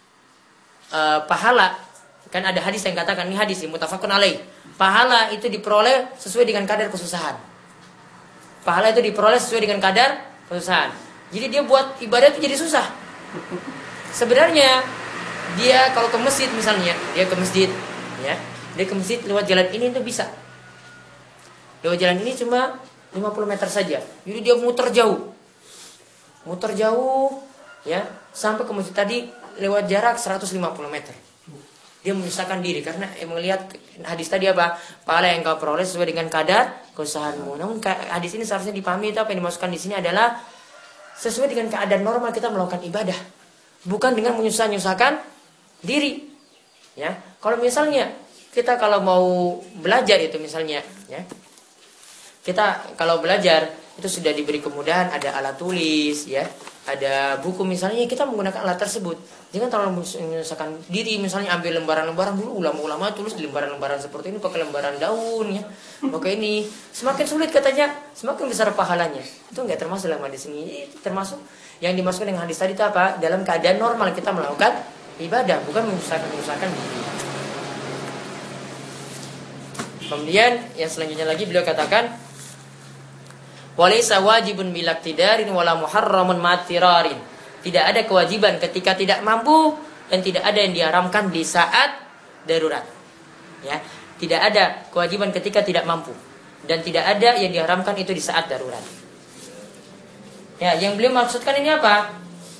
uh, pahala, kan ada hadis yang katakan, ini hadis muttafaqun alaih, pahala itu diperoleh sesuai dengan kadar kesusahan. Pahala itu diperoleh sesuai dengan kadar kesusahan. Jadi dia buat ibadah itu jadi susah. Sebenarnya dia kalau ke masjid misalnya, dia ke masjid, ya, dia ke masjid lewat jalan ini itu bisa. Lewat jalan ini cuma lima puluh meter saja. Jadi dia muter jauh, muter jauh, ya, sampai ke masjid tadi lewat jarak seratus lima puluh meter. Dia menyusahkan diri karena melihat hadis tadi apa? Pahala yang kau peroleh sesuai dengan kadar keusahaanmu. Namun hadis ini seharusnya dipahami, itu apa yang dimasukkan di sini adalah sesuai dengan keadaan normal kita melakukan ibadah, bukan dengan menyusah-nyusahkan diri. Ya, kalau misalnya kita kalau mau belajar itu misalnya, ya, kita kalau belajar itu sudah diberi kemudahan, ada alat tulis, ya, ada buku misalnya, kita menggunakan alat tersebut. Jangan terlalu menyusahkan diri, misalnya ambil lembaran-lembaran dulu, ulama-ulama tulis di lembaran-lembaran seperti ini pakai lembaran daun, ya, pakai ini. Semakin sulit katanya, semakin besar pahalanya. Itu enggak termasuk dalam hadis ini. Itu termasuk yang dimasukkan dengan hadis tadi itu apa? Dalam keadaan normal kita melakukan ibadah, bukan menyusahkan-menyusahkan diri. Kemudian yang selanjutnya lagi beliau katakan, Walaysa wajibun bilaktidarin wala muharramun matirarin. Tidak ada kewajiban ketika tidak mampu dan tidak ada yang diharamkan di saat darurat. Ya, tidak ada kewajiban ketika tidak mampu dan tidak ada yang diharamkan itu di saat darurat. Ya, yang beliau maksudkan ini apa?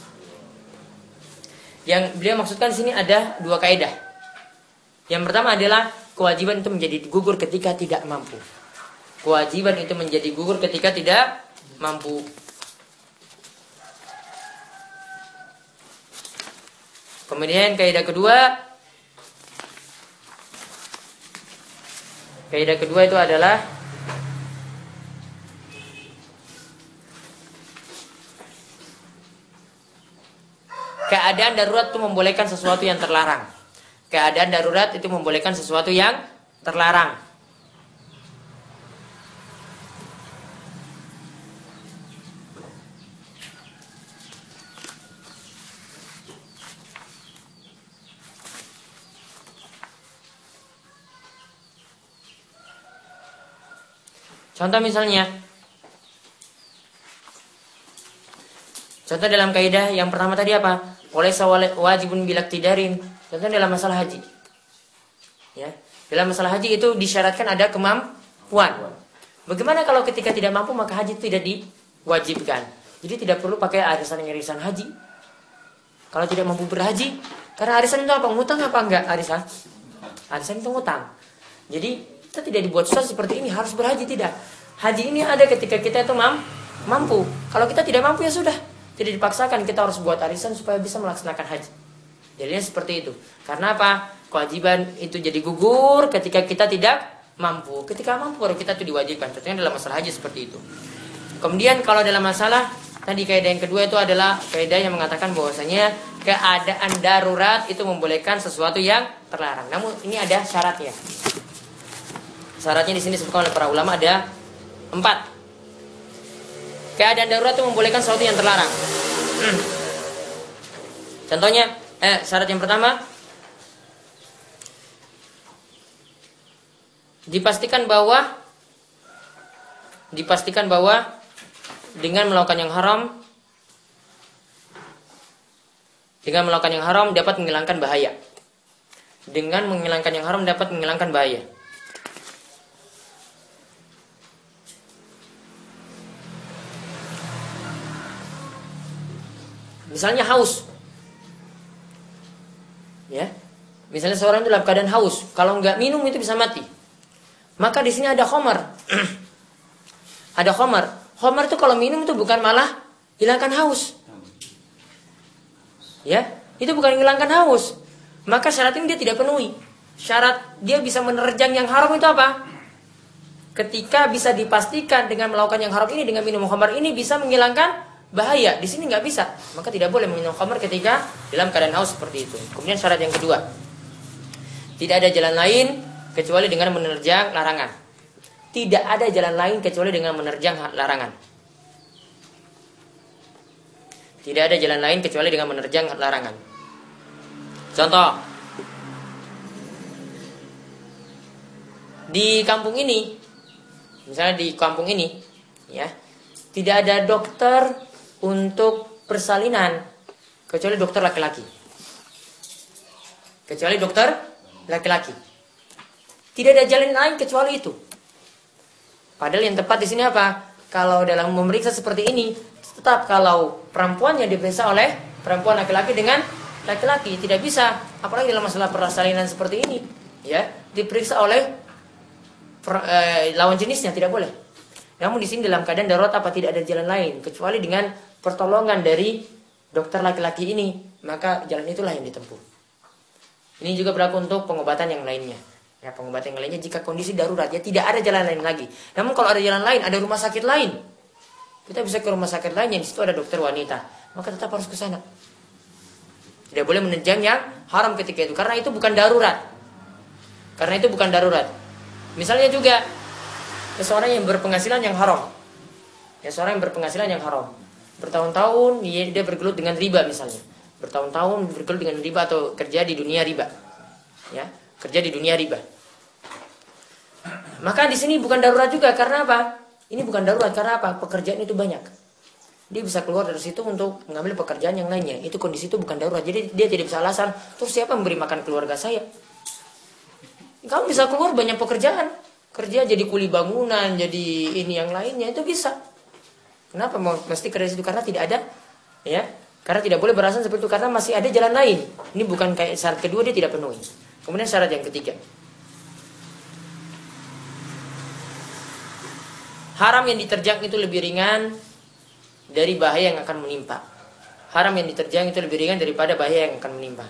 Yang beliau maksudkan di sini ada dua kaidah. Yang pertama adalah kewajiban itu menjadi gugur ketika tidak mampu. Kewajiban itu menjadi gugur ketika tidak mampu. Kemudian kaidah kedua, kaidah kedua itu adalah keadaan darurat itu membolehkan sesuatu yang terlarang. Keadaan darurat itu membolehkan sesuatu yang terlarang. Contoh misalnya, contoh dalam kaidah yang pertama tadi apa? Oleh wajibun bilaktidarin. Contoh dalam masalah haji. Ya, dalam masalah haji itu disyaratkan ada kemampuan. Bagaimana kalau ketika tidak mampu maka haji itu tidak diwajibkan? Jadi tidak perlu pakai arisan-arisan haji. Kalau tidak mampu berhaji, karena arisan itu apa? Ngutang apa enggak arisan? Arisan itu ngutang. Jadi kita tidak dibuat susah seperti ini harus berhaji, tidak. Haji ini ada ketika kita itu mampu. Kalau kita tidak mampu ya sudah, tidak dipaksakan kita harus buat arisan supaya bisa melaksanakan haji. Jadinya seperti itu. Karena apa? Kewajiban itu jadi gugur ketika kita tidak mampu. Ketika mampu baru kita itu diwajibkan. Contohnya dalam masalah haji seperti itu. Kemudian kalau dalam masalah tadi kaidah yang kedua itu adalah kaidah yang mengatakan bahwasanya keadaan darurat itu membolehkan sesuatu yang terlarang. Namun ini ada syaratnya. Syaratnya di sini disebutkan oleh para ulama ada empat. Keadaan darurat itu membolehkan sesuatu yang terlarang. Hmm. Contohnya, eh, syarat yang pertama, dipastikan bahwa dipastikan bahwa dengan melakukan yang haram, dengan melakukan yang haram dapat menghilangkan bahaya. Dengan menghilangkan yang haram dapat menghilangkan bahaya. Misalnya haus, ya. Misalnya seorang itu dalam keadaan haus, kalau nggak minum itu bisa mati. Maka di sini ada khamar, ada khamar. Khamar itu kalau minum itu bukan malah hilangkan haus, ya. Itu bukan hilangkan haus. Maka syarat ini dia tidak penuhi. Syarat dia bisa menerjang yang haram itu apa? Ketika bisa dipastikan dengan melakukan yang haram ini, dengan minum khamar ini bisa menghilangkan bahaya. Di sini nggak bisa, maka tidak boleh minum khamar ketika dalam keadaan haus seperti itu. Kemudian syarat yang kedua, tidak ada jalan lain kecuali dengan menerjang larangan. Tidak ada jalan lain kecuali dengan menerjang larangan. Tidak ada jalan lain kecuali dengan menerjang larangan. Contoh, di kampung ini, misalnya di kampung ini, ya, tidak ada dokter untuk persalinan kecuali dokter laki-laki. Kecuali dokter laki-laki. Tidak ada jalan lain kecuali itu. Padahal yang tepat di sini apa? Kalau dalam memeriksa seperti ini, tetap kalau perempuan yang diperiksa oleh perempuan, laki-laki dengan laki-laki, tidak bisa. Apalagi dalam masalah persalinan seperti ini, ya, diperiksa oleh per, eh, lawan jenisnya, tidak boleh. Namun di sini dalam keadaan darurat apa? Tidak ada jalan lain kecuali dengan pertolongan dari dokter laki-laki ini, maka jalan itulah yang ditempuh. Ini juga berlaku untuk pengobatan yang lainnya. Ya, pengobatan yang lainnya jika kondisi darurat, ya tidak ada jalan lain lagi. Namun kalau ada jalan lain, ada rumah sakit lain, kita bisa ke rumah sakit lain yang di situ ada dokter wanita, maka tetap harus ke sana. Tidak boleh menunjang yang haram ketika itu, karena itu bukan darurat. Karena itu bukan darurat. Misalnya juga seseorang yang berpenghasilan yang haram, ya, seorang yang berpenghasilan yang haram, bertahun-tahun dia, dia bergelut dengan riba misalnya, bertahun-tahun bergelut dengan riba atau kerja di dunia riba, ya, kerja di dunia riba. Maka di sini bukan darurat juga, karena apa? Ini bukan darurat karena apa? Pekerjaan itu banyak. Dia bisa keluar dari situ untuk mengambil pekerjaan yang lainnya. Itu kondisi itu bukan darurat. Jadi dia tidak bisa alasan, terus siapa memberi makan keluarga saya? Kamu bisa keluar banyak pekerjaan. Kerja jadi kuli bangunan, jadi ini yang lainnya, itu bisa. Kenapa mau mesti kerja situ? Karena tidak ada, ya. Karena tidak boleh beralasan seperti itu karena masih ada jalan lain. Ini bukan kayak syarat kedua dia tidak penuhi. Kemudian syarat yang ketiga. Haram yang diterjang itu lebih ringan dari bahaya yang akan menimpa. Haram yang diterjang itu lebih ringan daripada bahaya yang akan menimpa.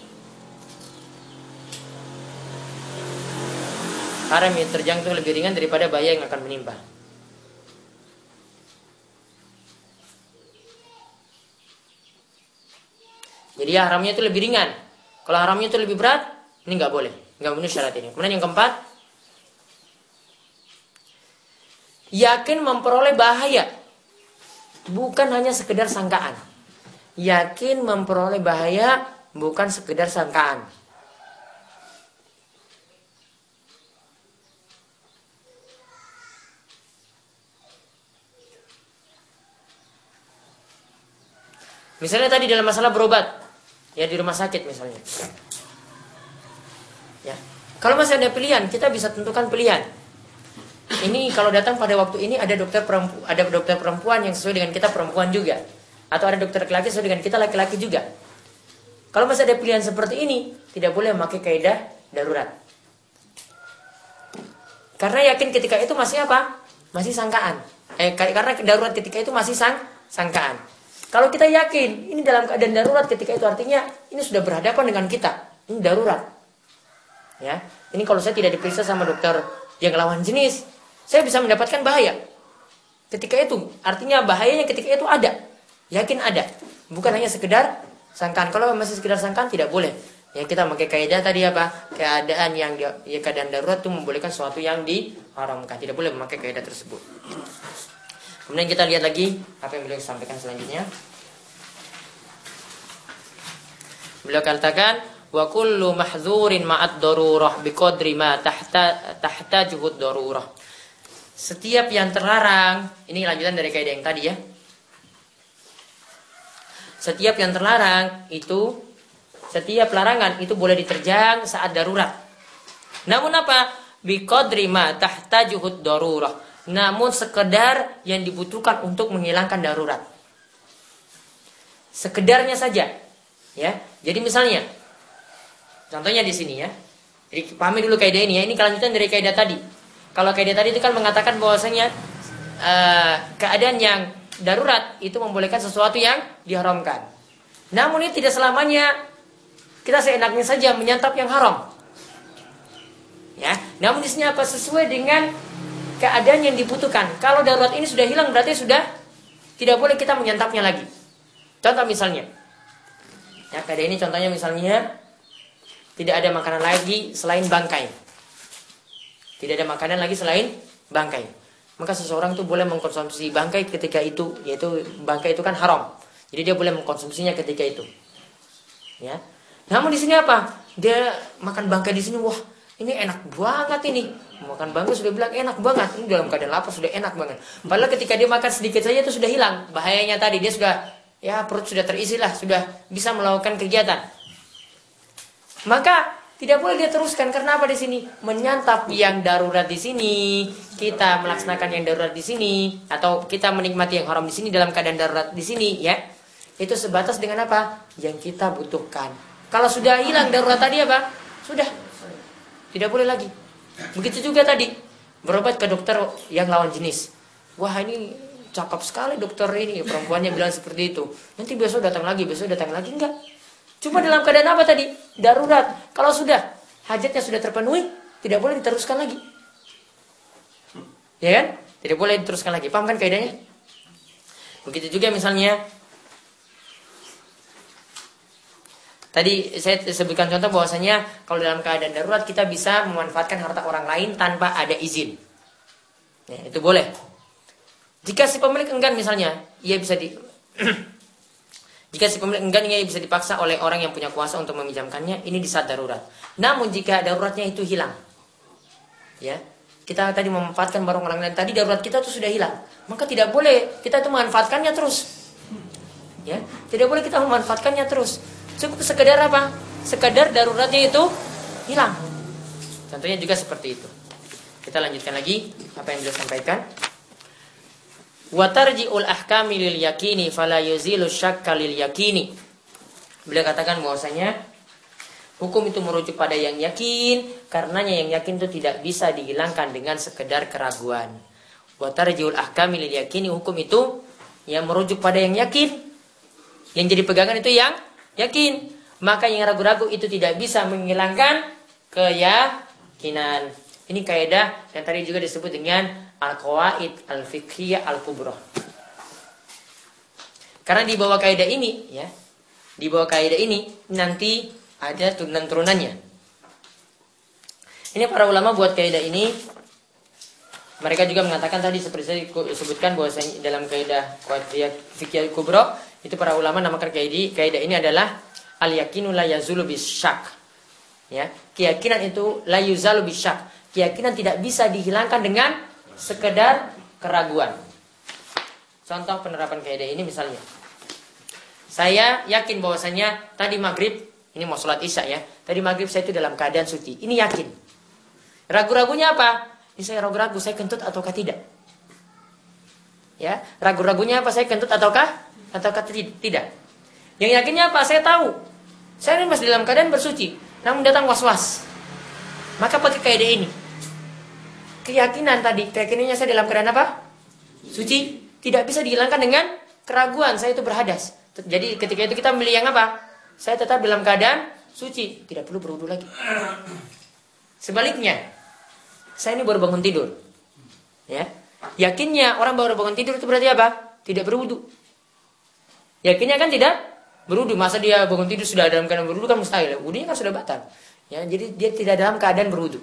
Haram yang terjang itu lebih ringan daripada bahaya yang akan menimpa. Jadi haramnya itu lebih ringan. Kalau haramnya itu lebih berat, ini nggak boleh, nggak memenuhi syarat ini. Kemudian yang keempat, yakin memperoleh bahaya, bukan hanya sekedar sangkaan. Yakin memperoleh bahaya, bukan sekedar sangkaan. Misalnya tadi dalam masalah berobat, ya di rumah sakit misalnya. Ya, kalau masih ada pilihan, kita bisa tentukan pilihan. Ini kalau datang pada waktu ini ada dokter perempuan, ada dokter perempuan yang sesuai dengan kita perempuan juga, atau ada dokter laki-laki sesuai dengan kita laki-laki juga. Kalau masih ada pilihan seperti ini, tidak boleh memakai kaidah darurat. Karena yakin ketika itu masih apa? Masih sangkaan. Eh, karena darurat ketika itu masih sang sangkaan. Kalau kita yakin ini dalam keadaan darurat ketika itu artinya ini sudah berhadapan dengan kita. Ini darurat. Ya. Ini kalau saya tidak diperiksa sama dokter yang lawan jenis, saya bisa mendapatkan bahaya. Ketika itu artinya bahayanya ketika itu ada. Yakin ada. Bukan hanya sekedar sangkaan. Kalau masih sekedar sangkaan tidak boleh. Ya kita pakai kaidah tadi apa? Keadaan yang ya, keadaan darurat itu membolehkan sesuatu yang diharamkan. Tidak boleh memakai kaidah tersebut. Kemudian kita lihat lagi apa yang beliau sampaikan selanjutnya. Beliau katakan wa kullu mahdzurin ma'ad darurah biqadri ma tahta tahtajuhud darurah. Setiap yang terlarang, ini lanjutan dari kaidah yang tadi ya. Setiap yang terlarang itu setiap larangan itu boleh diterjang saat darurat. Namun apa? Biqadri ma tahtajuhud darurah. Namun sekedar yang dibutuhkan untuk menghilangkan darurat. Sekedarnya saja, ya. Jadi misalnya, contohnya di sini ya. Jadi pahami dulu kaidah ini ya. Ini kelanjutan dari kaidah tadi. Kalau kaidah tadi itu kan mengatakan bahwasanya uh, keadaan yang darurat itu membolehkan sesuatu yang diharamkan. Namun ini tidak selamanya kita seenaknya saja menyantap yang haram. Ya. Namun di sini apa sesuai dengan keadaan yang dibutuhkan. Kalau darurat ini sudah hilang berarti sudah tidak boleh kita menyantapnya lagi. Contoh misalnya, ya pada ini contohnya misalnya tidak ada makanan lagi selain bangkai. Tidak ada makanan lagi selain bangkai. Maka seseorang itu boleh mengkonsumsi bangkai ketika itu, yaitu bangkai itu kan haram. Jadi dia boleh mengkonsumsinya ketika itu. Ya. Namun di sini apa? Dia makan bangkai di sini, wah ini enak banget ini. Makan bangkai sudah bilang enak banget. Ini dalam keadaan lapar sudah enak banget. Padahal ketika dia makan sedikit saja itu sudah hilang. Bahayanya tadi dia sudah, ya perut sudah terisi lah. Sudah bisa melakukan kegiatan. Maka tidak boleh dia teruskan. Karena apa di sini? Menyantap yang darurat di sini. Kita melaksanakan yang darurat di sini. Atau kita menikmati yang haram di sini dalam keadaan darurat di sini. Ya, itu sebatas dengan apa? Yang kita butuhkan. Kalau sudah hilang darurat tadi apa? Sudah. Tidak boleh lagi. Begitu juga tadi berobat ke dokter yang lawan jenis. Wah ini cakep sekali dokter ini. Perempuannya bilang seperti itu. Nanti besok datang lagi, besok datang lagi. Enggak. Cuma dalam keadaan apa tadi? Darurat. Kalau sudah hajatnya sudah terpenuhi, tidak boleh diteruskan lagi. Ya kan? Tidak boleh diteruskan lagi. Paham kan kaidahnya? Begitu juga misalnya tadi saya sebutkan contoh bahwasanya kalau dalam keadaan darurat kita bisa memanfaatkan harta orang lain tanpa ada izin. Ya, itu boleh. Jika si pemilik enggan misalnya, ia bisa di jika si pemilik enggan ia bisa dipaksa oleh orang yang punya kuasa untuk meminjamkannya, ini di saat darurat. Namun jika daruratnya itu hilang, ya, kita tadi memanfaatkan barang orang lain tadi, darurat kita tuh sudah hilang. Maka tidak boleh kita tuh memanfaatkannya terus. Ya, tidak boleh kita memanfaatkannya terus. Cukup sekedar apa? Sekedar daruratnya itu hilang. Contohnya juga seperti itu. Kita lanjutkan lagi apa yang beliau sampaikan. Wa tarji'ul ahkami lil yakini fala yuzilu syakka lil yakini. Beliau katakan bahwasanya hukum itu merujuk pada yang yakin, karenanya yang yakin itu tidak bisa dihilangkan dengan sekedar keraguan. Wa tarji'ul ahkami lil yakini, hukum itu yang merujuk pada yang yakin. Yang jadi pegangan itu yang yakin. Maka yang ragu-ragu itu tidak bisa menghilangkan keyakinan. Ini kaidah yang tadi juga disebut dengan al-qawaid al-fiqhiyah al-kubra. Karena di bawah kaidah ini, ya, di bawah kaidah ini nanti ada turunan-turunannya. Ini para ulama buat kaidah ini, mereka juga mengatakan tadi seperti saya sebutkan bahwasanya dalam kaidah qawaid fiqhiyah al-kubra itu para ulama namakan kaidah kaidah ini adalah al-yakinu la yazulu bisyak. Ya, keyakinan itu la yuzalu bisyak. Keyakinan tidak bisa dihilangkan dengan sekedar keraguan. Contoh penerapan kaidah ini misalnya, saya yakin bahwasanya tadi maghrib, ini mau sholat isya ya, tadi maghrib saya itu dalam keadaan suci. Ini yakin. Ragu-ragunya apa? Ini saya ragu-ragu saya kentut ataukah tidak. Ya, ragu-ragunya apa? Saya kentut ataukah ataukah tidak. Yang yakinnya apa? Saya tahu. Saya ini masih dalam keadaan bersuci, namun datang was-was. Maka pakai kaidah ini. Keyakinan tadi, keyakinannya saya dalam keadaan apa? Suci. Tidak bisa dihilangkan dengan keraguan, saya itu berhadas. Jadi ketika itu kita memilih yang apa? Saya tetap dalam keadaan suci, tidak perlu berwudu lagi. Sebaliknya, saya ini baru bangun tidur. Ya. Yakinnya orang baru bangun tidur itu berarti apa? Tidak berwudu. Yakinnya kan tidak berwudu. Masa dia bangun tidur sudah dalam keadaan berwudu kan mustahil. Wudunya kan sudah batal. Ya, jadi dia tidak dalam keadaan berwudu.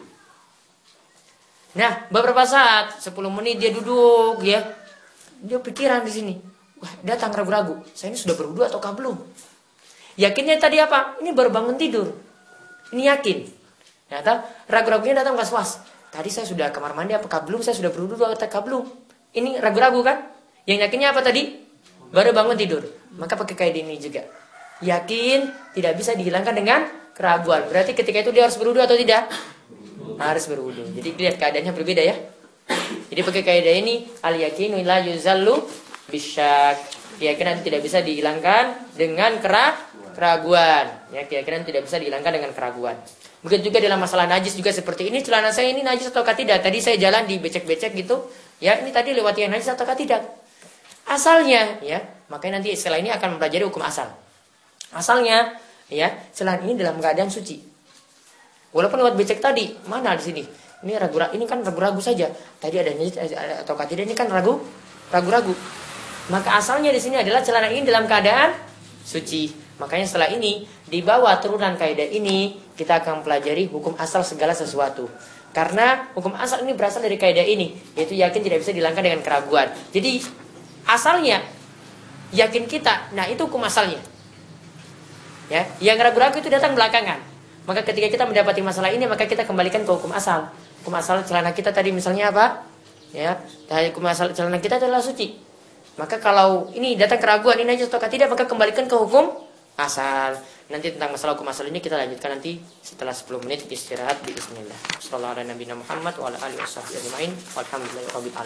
Nah, beberapa saat, sepuluh menit dia duduk, ya. Dia pikiran di sini. Wah, datang ragu-ragu. Saya ini sudah berwudu ataukah belum? Yakinnya tadi apa? Ini baru bangun tidur. Ini yakin. Ternyata ragu-ragunya datang was-was. Tadi saya sudah kamar mandi apakah belum? Saya sudah berwudu ataukah belum? Ini ragu-ragu kan? Yang yakinnya apa tadi? Baru bangun tidur. Maka pakai kaidah ini juga. Yakin tidak bisa dihilangkan dengan keraguan. Berarti ketika itu dia harus berwudu atau tidak? Harus berwudu. Jadi lihat keadaannya berbeda ya. Jadi pakai kaidah ini al-yakinu la yuzallu bisyak. Keyakinan tidak bisa dihilangkan dengan kera keraguan. Ya, keyakinan tidak bisa dihilangkan dengan keraguan. Mungkin juga dalam masalah najis juga seperti ini. Celana saya ini najis ataukah tidak? Tadi saya jalan di becek-becek gitu. Ya, ini tadi lewati yang najis ataukah tidak? Asalnya, ya. Makanya nanti setelah ini akan mempelajari hukum asal. Asalnya, ya, celana ini dalam keadaan suci. Walaupun lewat becek tadi, mana di sini? Ini ragu-ragu, ini kan ragu-ragu saja. Tadi ada najis ataukah tidak? Ini kan ragu, ragu-ragu. Maka asalnya di sini adalah celana ini dalam keadaan suci. Makanya setelah ini di bawah turunan kaidah ini kita akan pelajari hukum asal segala sesuatu. Karena hukum asal ini berasal dari kaidah ini, yaitu yakin tidak bisa dihilangkan dengan keraguan. Jadi asalnya yakin kita, nah itu hukum asalnya. Ya, yang ragu-ragu itu datang belakangan. Maka ketika kita mendapati masalah ini, maka kita kembalikan ke hukum asal. Hukum asal celana kita tadi misalnya apa? Ya, hukum asal celana kita adalah suci. Maka kalau ini datang keraguan ini aja ataukah tidak, maka kembalikan ke hukum asal. Nanti tentang masalah hukum asal ini kita lanjutkan nanti setelah sepuluh menit istirahat di bismillah. Sallallahu alaihi nabiyina Muhammad wa ala alihi washabbihi ajmain. Walhamdulillahirabbil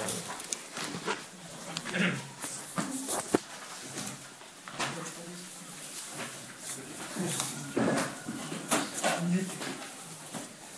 alamin.